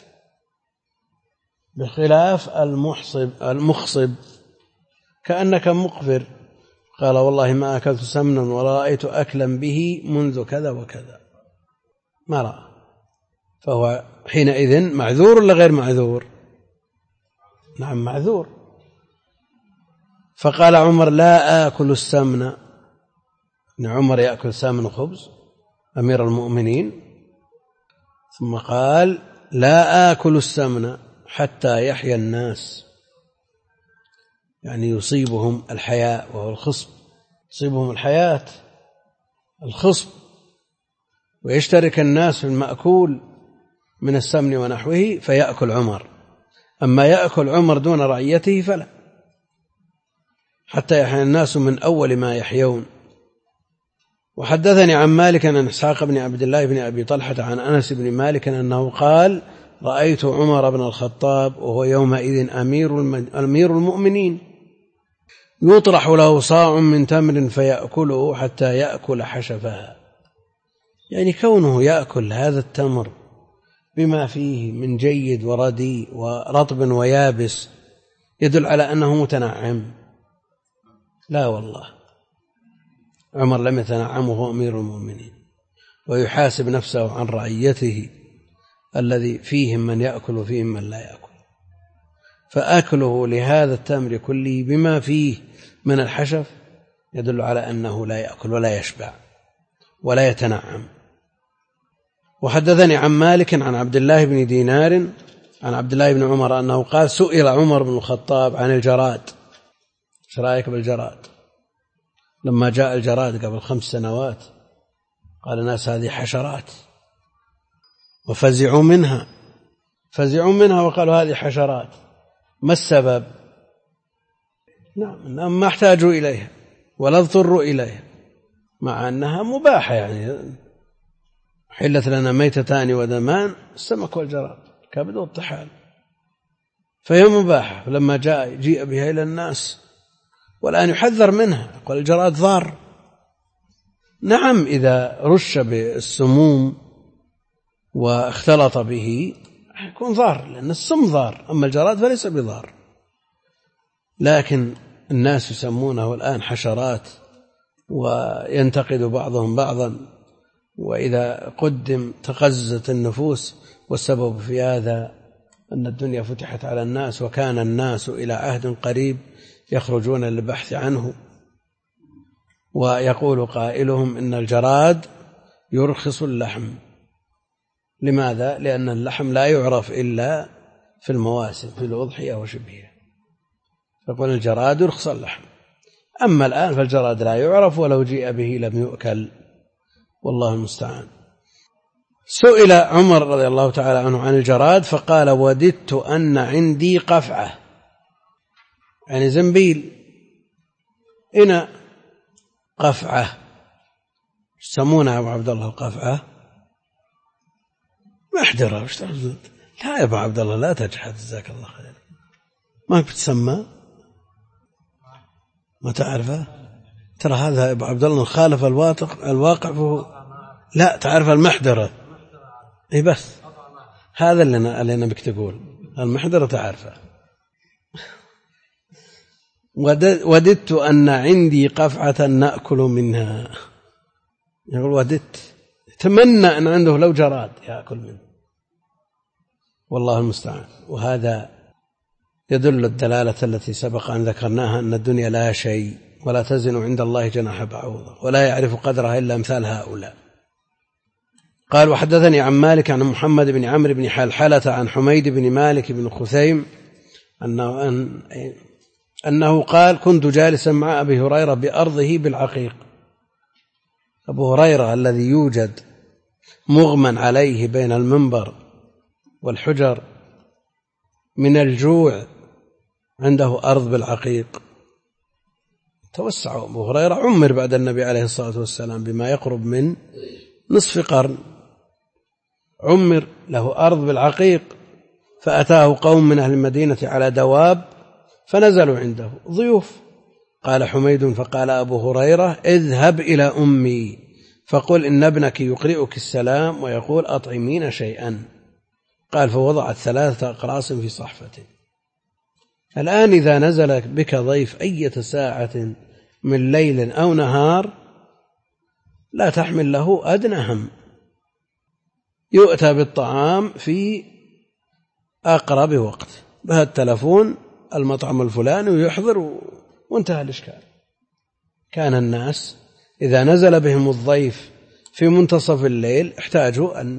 بخلاف المخصب كأنك مقفر. قال: والله ما أكلت سمنا ولا رأيت أكلا به منذ كذا وكذا، ما رأى. فهو حينئذ معذور ولا غير معذور؟ نعم معذور. فقال عمر: لا آكل السمن. عمر يأكل سمن وخبز أمير المؤمنين. ثم قال: لا آكل السمن حتى يحيى الناس، يعني يصيبهم الحياء وهو الخصب، يصيبهم الحياة الخصب، ويشترك الناس في المأكول من السمن ونحوه فيأكل عمر. أما يأكل عمر دون رعيته فلا، حتى يحيى الناس من أول ما يحيون. وحدثني عن مالك عن إسحاق بن عبد الله بن أبي طلحة عن أنس بن مالك أنه قال: رأيت عمر بن الخطاب وهو يومئذ أمير المؤمنين يطرح له صاع من تمر فيأكله حتى يأكل حشفها. يعني كونه يأكل هذا التمر بما فيه من جيد ورديء ورطب ويابس يدل على أنه متنعم. لا والله، عمر لم يتنعم وهو أمير المؤمنين، ويحاسب نفسه عن رعيته الذي فيهم من يأكل وفيهم من لا يأكل. فأكله لهذا التمر كله بما فيه من الحشف يدل على أنه لا يأكل ولا يشبع ولا يتنعم. وحدثني عن مالك عن عبد الله بن دينار عن عبد الله بن عمر أنه قال: سئل عمر بن الخطاب عن الجراد، ايش رأيك بالجراد؟ لما جاء الجراد قبل 5 سنوات قال الناس: هذه حشرات، وفزعوا منها وقالوا هذه حشرات. ما السبب؟ نعم، ما احتاجوا إليها ولا اضطروا إليها، مع أنها مباحة، يعني حلت لنا ميتتان ودمان، السمك والجراد، كبد والطحال، فهي مباحة. لما جيء بها إلى الناس والآن يحذر منها، يقول الجراد ضار. نعم، إذا رش بالسموم واختلط به يكون ضار، لأن السم ضار، أما الجراد فليس بضار. لكن الناس يسمونه الآن حشرات، وينتقد بعضهم بعضا، وإذا قدم تقززت النفوس. والسبب في هذا أن الدنيا فتحت على الناس، وكان الناس إلى عهد قريب يخرجون للبحث عنه. ويقول قائلهم إن الجراد يرخص اللحم. لماذا؟ لأن اللحم لا يعرف إلا في المواسم، في الأضحية وشبهها، يقول الجراد يرخص اللحم. أما الآن فالجراد لا يعرف، ولو جيء به لم يؤكل، والله المستعان. سئل عمر رضي الله تعالى عنه عن الجراد فقال: وددت أن عندي قفعة، يعني زنبيل، إناء، قفعة. يسمونها أبو عبد الله القفعة محدرة. لا يا أبو عبد الله، لا تجحد، جزاك الله خير. ما بتسمى؟ ما تعرفه؟ ترى هذا أبو عبد الله خالف الواقع فهو لا تعرف المحدرة. إيه بس هذا اللي أنا بك تقول، المحدرة تعرفه. وددت أن عندي قفعة نأكل منها. يقول وددت، تمنى أن عنده لو جراد يأكل منه، والله المستعان. وهذا يدل الدلالة التي سبق أن ذكرناها، أن الدنيا لا شيء ولا تزن عند الله جناح بعوضة، ولا يعرف قدرها إلا أمثال هؤلاء. قال: وحدثني عن مالك عن محمد بن عمرو بن حلحلة عن حميد بن مالك بن خثيم أنه قال: كنت جالسا مع أبي هريرة بأرضه بالعقيق. أبو هريرة الذي يوجد مغمى عليه بين المنبر والحجر من الجوع عنده أرض بالعقيق. توسع أبو هريرة، عمر بعد النبي عليه الصلاة والسلام بما يقرب من نصف قرن، له أرض بالعقيق. فأتاه قوم من أهل المدينة على دواب فنزلوا عنده ضيوف. قال حميد فقال أبو هريرة اذهب إلى أمي فقل إن ابنك يقرئك السلام ويقول أطعمين شيئا. قال فوضعت 3 أقراص في صحفة. الآن إذا نزل بك ضيف أية ساعة من ليل أو نهار لا تحمل له أدنى هم، يؤتى بالطعام في أقرب وقت بهذا التلفون المطعم الفلاني ويحضر وانتهى الإشكال. كان الناس إذا نزل بهم الضيف في منتصف الليل احتاجوا أن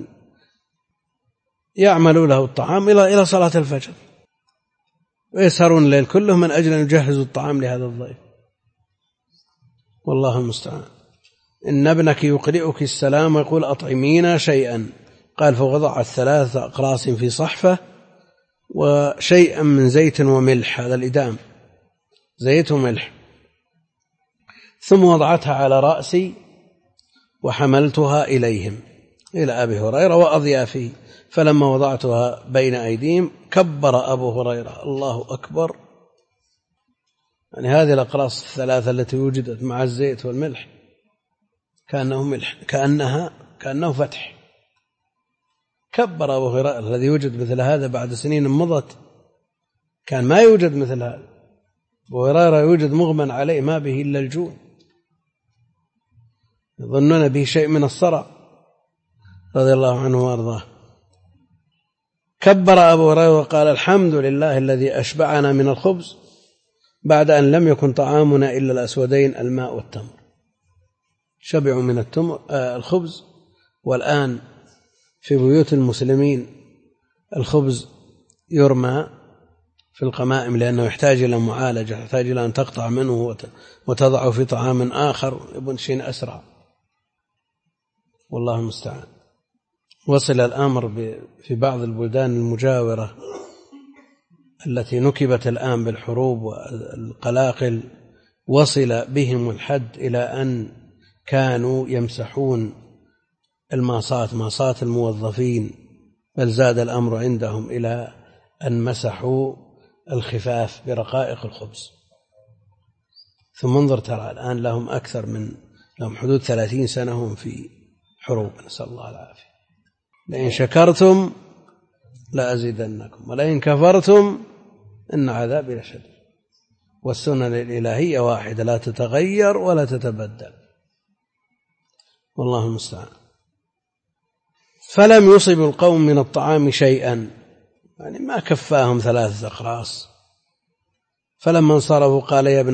يعملوا له الطعام إلى صلاة الفجر، ويسهرون الليل كله من أجل أن يجهزوا الطعام لهذا الضيف. والله المستعان. إن ابنك يقرئك السلام ويقول أطعمينا شيئا. قال فوضعت 3 أقراص في صحفة وشيئا من زيت وملح، هذا الإدام، زيت وملح، ثم وضعتها على رأسي وحملتها إليهم إلى أبي هريرة وأضيافه. فلما وضعتها بين أيديهم كبر أبو هريرة الله أكبر. يعني هذه الأقراص 3 التي وجدت مع الزيت والملح كأنه ملح، كأنه فتح. كبر أبو هريرة الذي يوجد مثل هذا بعد سنين مضت، كان ما يوجد مثل هذا. أبو هريرة يوجد مغمى عليه ما به إلا الجوع، يظنون به شيء من الصرع رضي الله عنه وارضاه. كبر أبو هريرة وقال الحمد لله الذي أشبعنا من الخبز بعد أن لم يكن طعامنا إلا الأسودين الماء والتمر. شبعوا من الخبز، والآن في بيوت المسلمين الخبز يرمى في القمائم لأنه يحتاج إلى معالجة، يحتاج إلى أن تقطع منه وتضعه في طعام آخر، يبون شيء أسرع. والله المستعان. وصل الأمر في بعض البلدان المجاورة التي نكبت الآن بالحروب والقلاقل، وصل بهم الحد إلى أن كانوا يمسحون ماصات الموظفين، بل زاد الأمر عندهم إلى أن مسحوا الخفاف برقائق الخبز. ثم انظر ترى الآن لهم حدود 30 سنة هم في حروب، نسأل الله العافية. لئن شكرتم لأزيدنكم ولئن كفرتم إن عذابي لشديد. والسنن الإلهية واحدة لا تتغير ولا تتبدل، والله المستعان. فلم يصب القوم من الطعام شيئا، يعني ما كفاهم 3 أقراص. فلما انصرفوا قال يا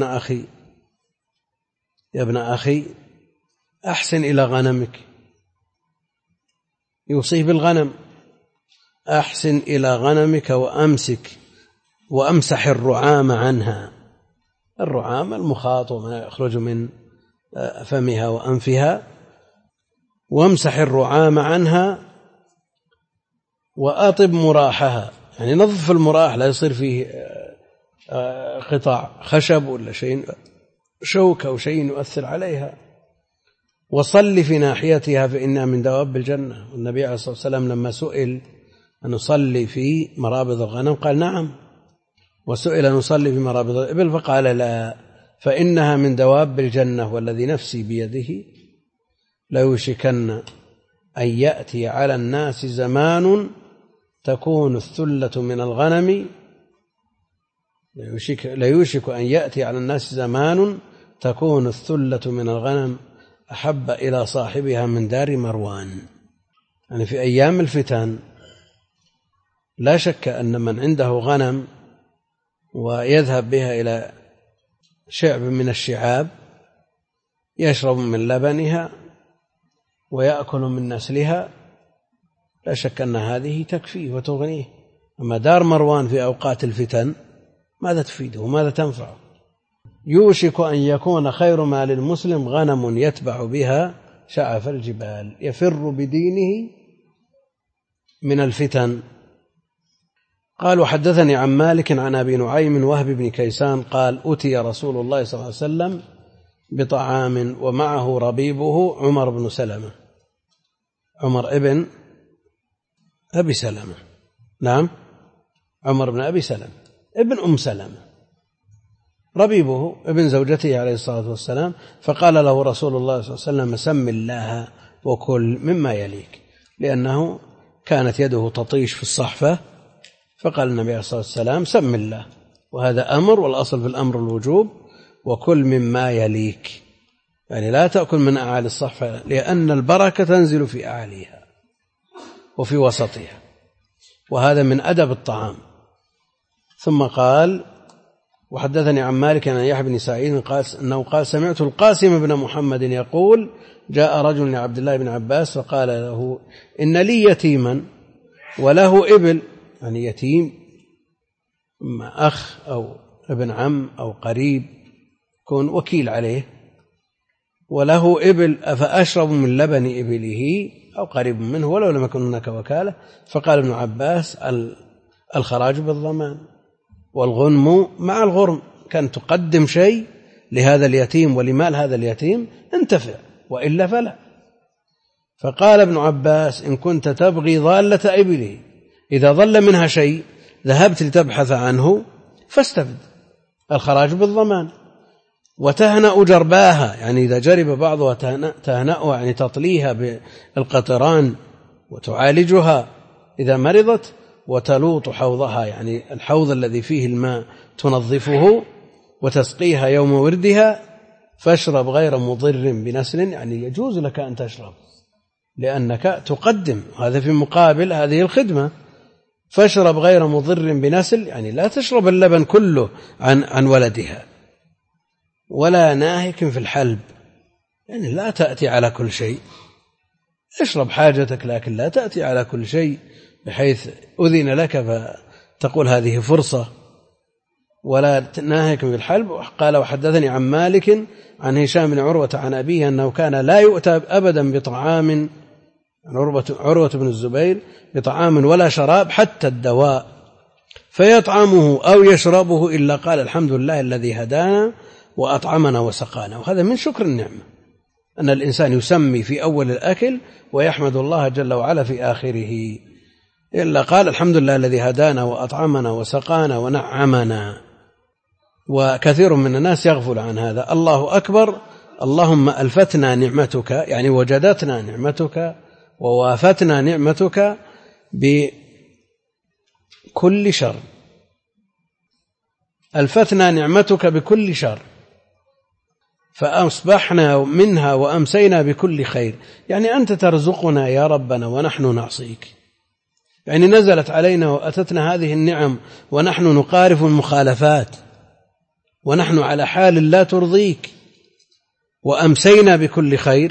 ابن أخي أحسن إلى غنمك، يوصيه بالغنم، أحسن إلى غنمك وأمسح الرعام عنها. الرعام المخاط وما يخرج من فمها وأنفها، وامسح الرعام عنها وأطب مراحها، يعني نظف المراح لا يصير فيه قطع خشب ولا شيء شوك أو شيء يؤثر عليها. وصل في ناحيتها فإنها من دواب الجنة. والنبي عليه الصلاة والسلام لما سئل أن نصلي في مرابض الغنم قال نعم، وسئل أن نصلي في مرابض الإبل فقال لا، فإنها من دواب الجنة والذي نفسي بيده ليوشكن أن يأتي على الناس زمان تكون الثلة من الغنم ليوشك أن يأتي على الناس زمان تكون الثلة من الغنم أحب إلى صاحبها من دار مروان. يعني في أيام الفتن لا شك أن من عنده غنم ويذهب بها إلى شعب من الشعاب يشرب من لبنها ويأكل من نسلها، لا شك أن هذه تكفيه وتغنيه. أما دار مروان في أوقات الفتن ماذا تفيده وماذا تنفعه؟ يوشك أن يكون خير ما للمسلم غنم يتبع بها شعف الجبال يفر بدينه من الفتن. قال وحدثني عن مالك عن أبي نعيم وهب بن كيسان قال أتي رسول الله صلى الله عليه وسلم بطعام ومعه ربيبه عمر بن سلمة، عمر ابن أبي سلمة، نعم عمر بن أبي سلمة ابن أم سلمة ربيبه ابن زوجته عليه الصلاة والسلام، فقال له رسول الله صلى الله عليه وسلم سم الله وكل مما يليك، لأنه كانت يده تطيش في الصحفة، فقال النبي عليه الصلاة والسلام سم الله، وهذا أمر، والأصل في الأمر الوجوب، وكل مما يليك، يعني لا تأكل من أعالي الصحفة، لأن البركة تنزل في أعاليها وفي وسطها، وهذا من أدب الطعام. ثم قال وحدثني عن مالك عن يحيى بن سعيد أنه قال سمعت القاسم بن محمد يقول جاء رجل لعبد الله بن عباس فقال له إن لي يتيما وله إبل، يعني يتيم إما أخ أو ابن عم أو قريب يكون وكيل عليه، وله إبل أفأشرب من لبن إبله أو قريب منه ولو لم يكن هناك وكالة؟ فقال ابن عباس الخراج بالضمان والغنم مع الغرم، كان تقدم شيء لهذا اليتيم ولمال هذا اليتيم انتفع، وإلا فلا. فقال ابن عباس إن كنت تبغي ضالة إبله، إذا ضل منها شيء ذهبت لتبحث عنه فاستفد، الخراج بالضمان. وتهنأ جرباها، يعني إذا جرب بعضها تهنأها، يعني تطليها بالقطران وتعالجها إذا مرضت، وتلوط حوضها، يعني الحوض الذي فيه الماء تنظفه وتسقيها يوم وردها، فاشرب غير مضر بنسل، يعني يجوز لك أن تشرب لأنك تقدم، هذا في مقابل هذه الخدمة. فاشرب غير مضر بنسل، يعني لا تشرب اللبن كله عن ولدها، ولا ناهك في الحلب، يعني لا تأتي على كل شيء، اشرب حاجتك لكن لا تأتي على كل شيء بحيث أذن لك فتقول هذه فرصة، ولا ناهك في الحلب. قال وحدثني عن مالك عن هشام بن عروة عن أبيه أنه كان لا يؤتى أبدا بطعام، عروة بن الزبير، بطعام ولا شراب حتى الدواء فيطعمه أو يشربه إلا قال الحمد لله الذي هدانا وأطعمنا وسقانا. وهذا من شكر النعمة، أن الإنسان يسمي في أول الأكل ويحمد الله جل وعلا في آخره، إلا قال الحمد لله الذي هدانا وأطعمنا وسقانا ونعمنا. وكثير من الناس يغفل عن هذا. الله أكبر، اللهم ألفتنا نعمتك، يعني وجدتنا نعمتك ووافتنا نعمتك بكل شر، ألفتنا نعمتك بكل شر فأصبحنا منها وأمسينا بكل خير، يعني أنت ترزقنا يا ربنا ونحن نعصيك، يعني نزلت علينا وأتتنا هذه النعم ونحن نقارف المخالفات ونحن على حال لا ترضيك، وأمسينا بكل خير،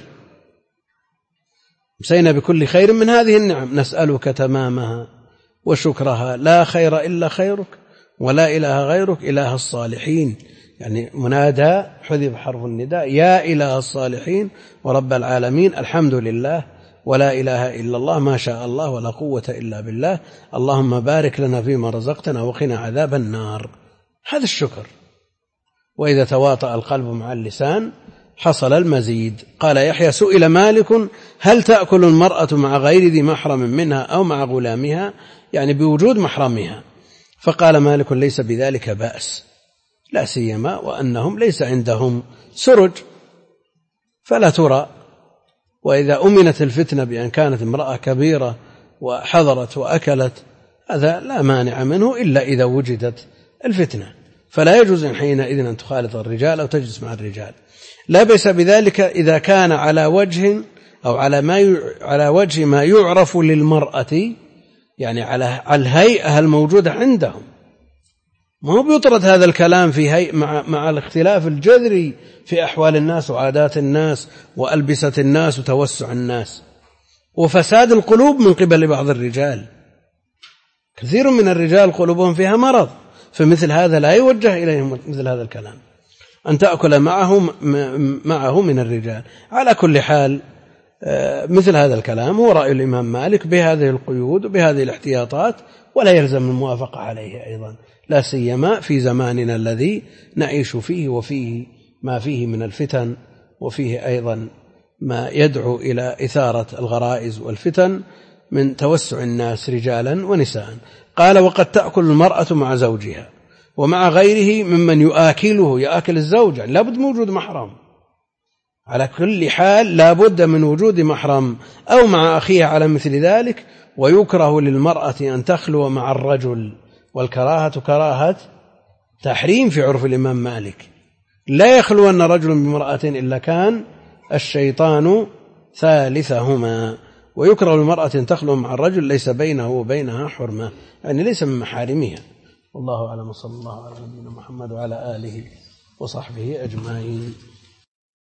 أمسينا بكل خير من هذه النعم، نسألك تمامها وشكرها، لا خير إلا خيرك ولا إله غيرك إله الصالحين، يعني منادى حذف حرف النداء، يا إله الصالحين ورب العالمين، الحمد لله ولا إله إلا الله، ما شاء الله ولا قوة إلا بالله، اللهم بارك لنا فيما رزقتنا وقنا عذاب النار. هذا الشكر. وإذا تواطأ القلب مع اللسان حصل المزيد. قال يحيى سئل مالك هل تأكل المرأة مع غير ذي محرم منها أو مع غلامها، يعني بوجود محرمها؟ فقال مالك ليس بذلك بأس، لا سيما وأنهم ليس عندهم سرج فلا ترى، وإذا أمنت الفتنة بأن كانت امرأة كبيرة وحضرت وأكلت هذا لا مانع منه إلا إذا وجدت الفتنة، فلا يجوز حينئذ أن تخالط الرجال أو تجلس مع الرجال. لا بأس بذلك إذا كان على وجه أو على وجه ما يعرف للمرأة، يعني على الهيئة الموجودة عندهم، ما هو بيطرد هذا الكلام في مع الاختلاف الجذري في أحوال الناس وعادات الناس وألبسة الناس وتوسع الناس وفساد القلوب من قبل بعض الرجال. كثير من الرجال قلوبهم فيها مرض، فمثل هذا لا يوجه إليهم مثل هذا الكلام، أن تأكل معه من الرجال. على كل حال مثل هذا الكلام هو رأي الإمام مالك بهذه القيود وبهذه الاحتياطات، ولا يلزم الموافقة عليه أيضا، لا سيما في زماننا الذي نعيش فيه، وفيه ما فيه من الفتن، وفيه أيضا ما يدعو إلى إثارة الغرائز والفتن من توسع الناس رجالا ونساء. قال وقد تأكل المرأة مع زوجها، ومع غيره ممن يآكل الزوجة لابد من وجود محرم، على كل حال لابد من وجود محرم، أو مع أخيه على مثل ذلك. ويكره للمرأة أن تخلو مع الرجل، والكراهة كراهة تحريم في عرف الإمام مالك، لا يخلو أن رجل بامرأة إلا كان الشيطان ثالثهما. ويكره للمرأة أن تخلو مع الرجل ليس بينه وبينها حرمة، يعني ليس من محارمها. والله أعلم، صلى الله على نبينا محمد وعلى آله وصحبه أجمعين.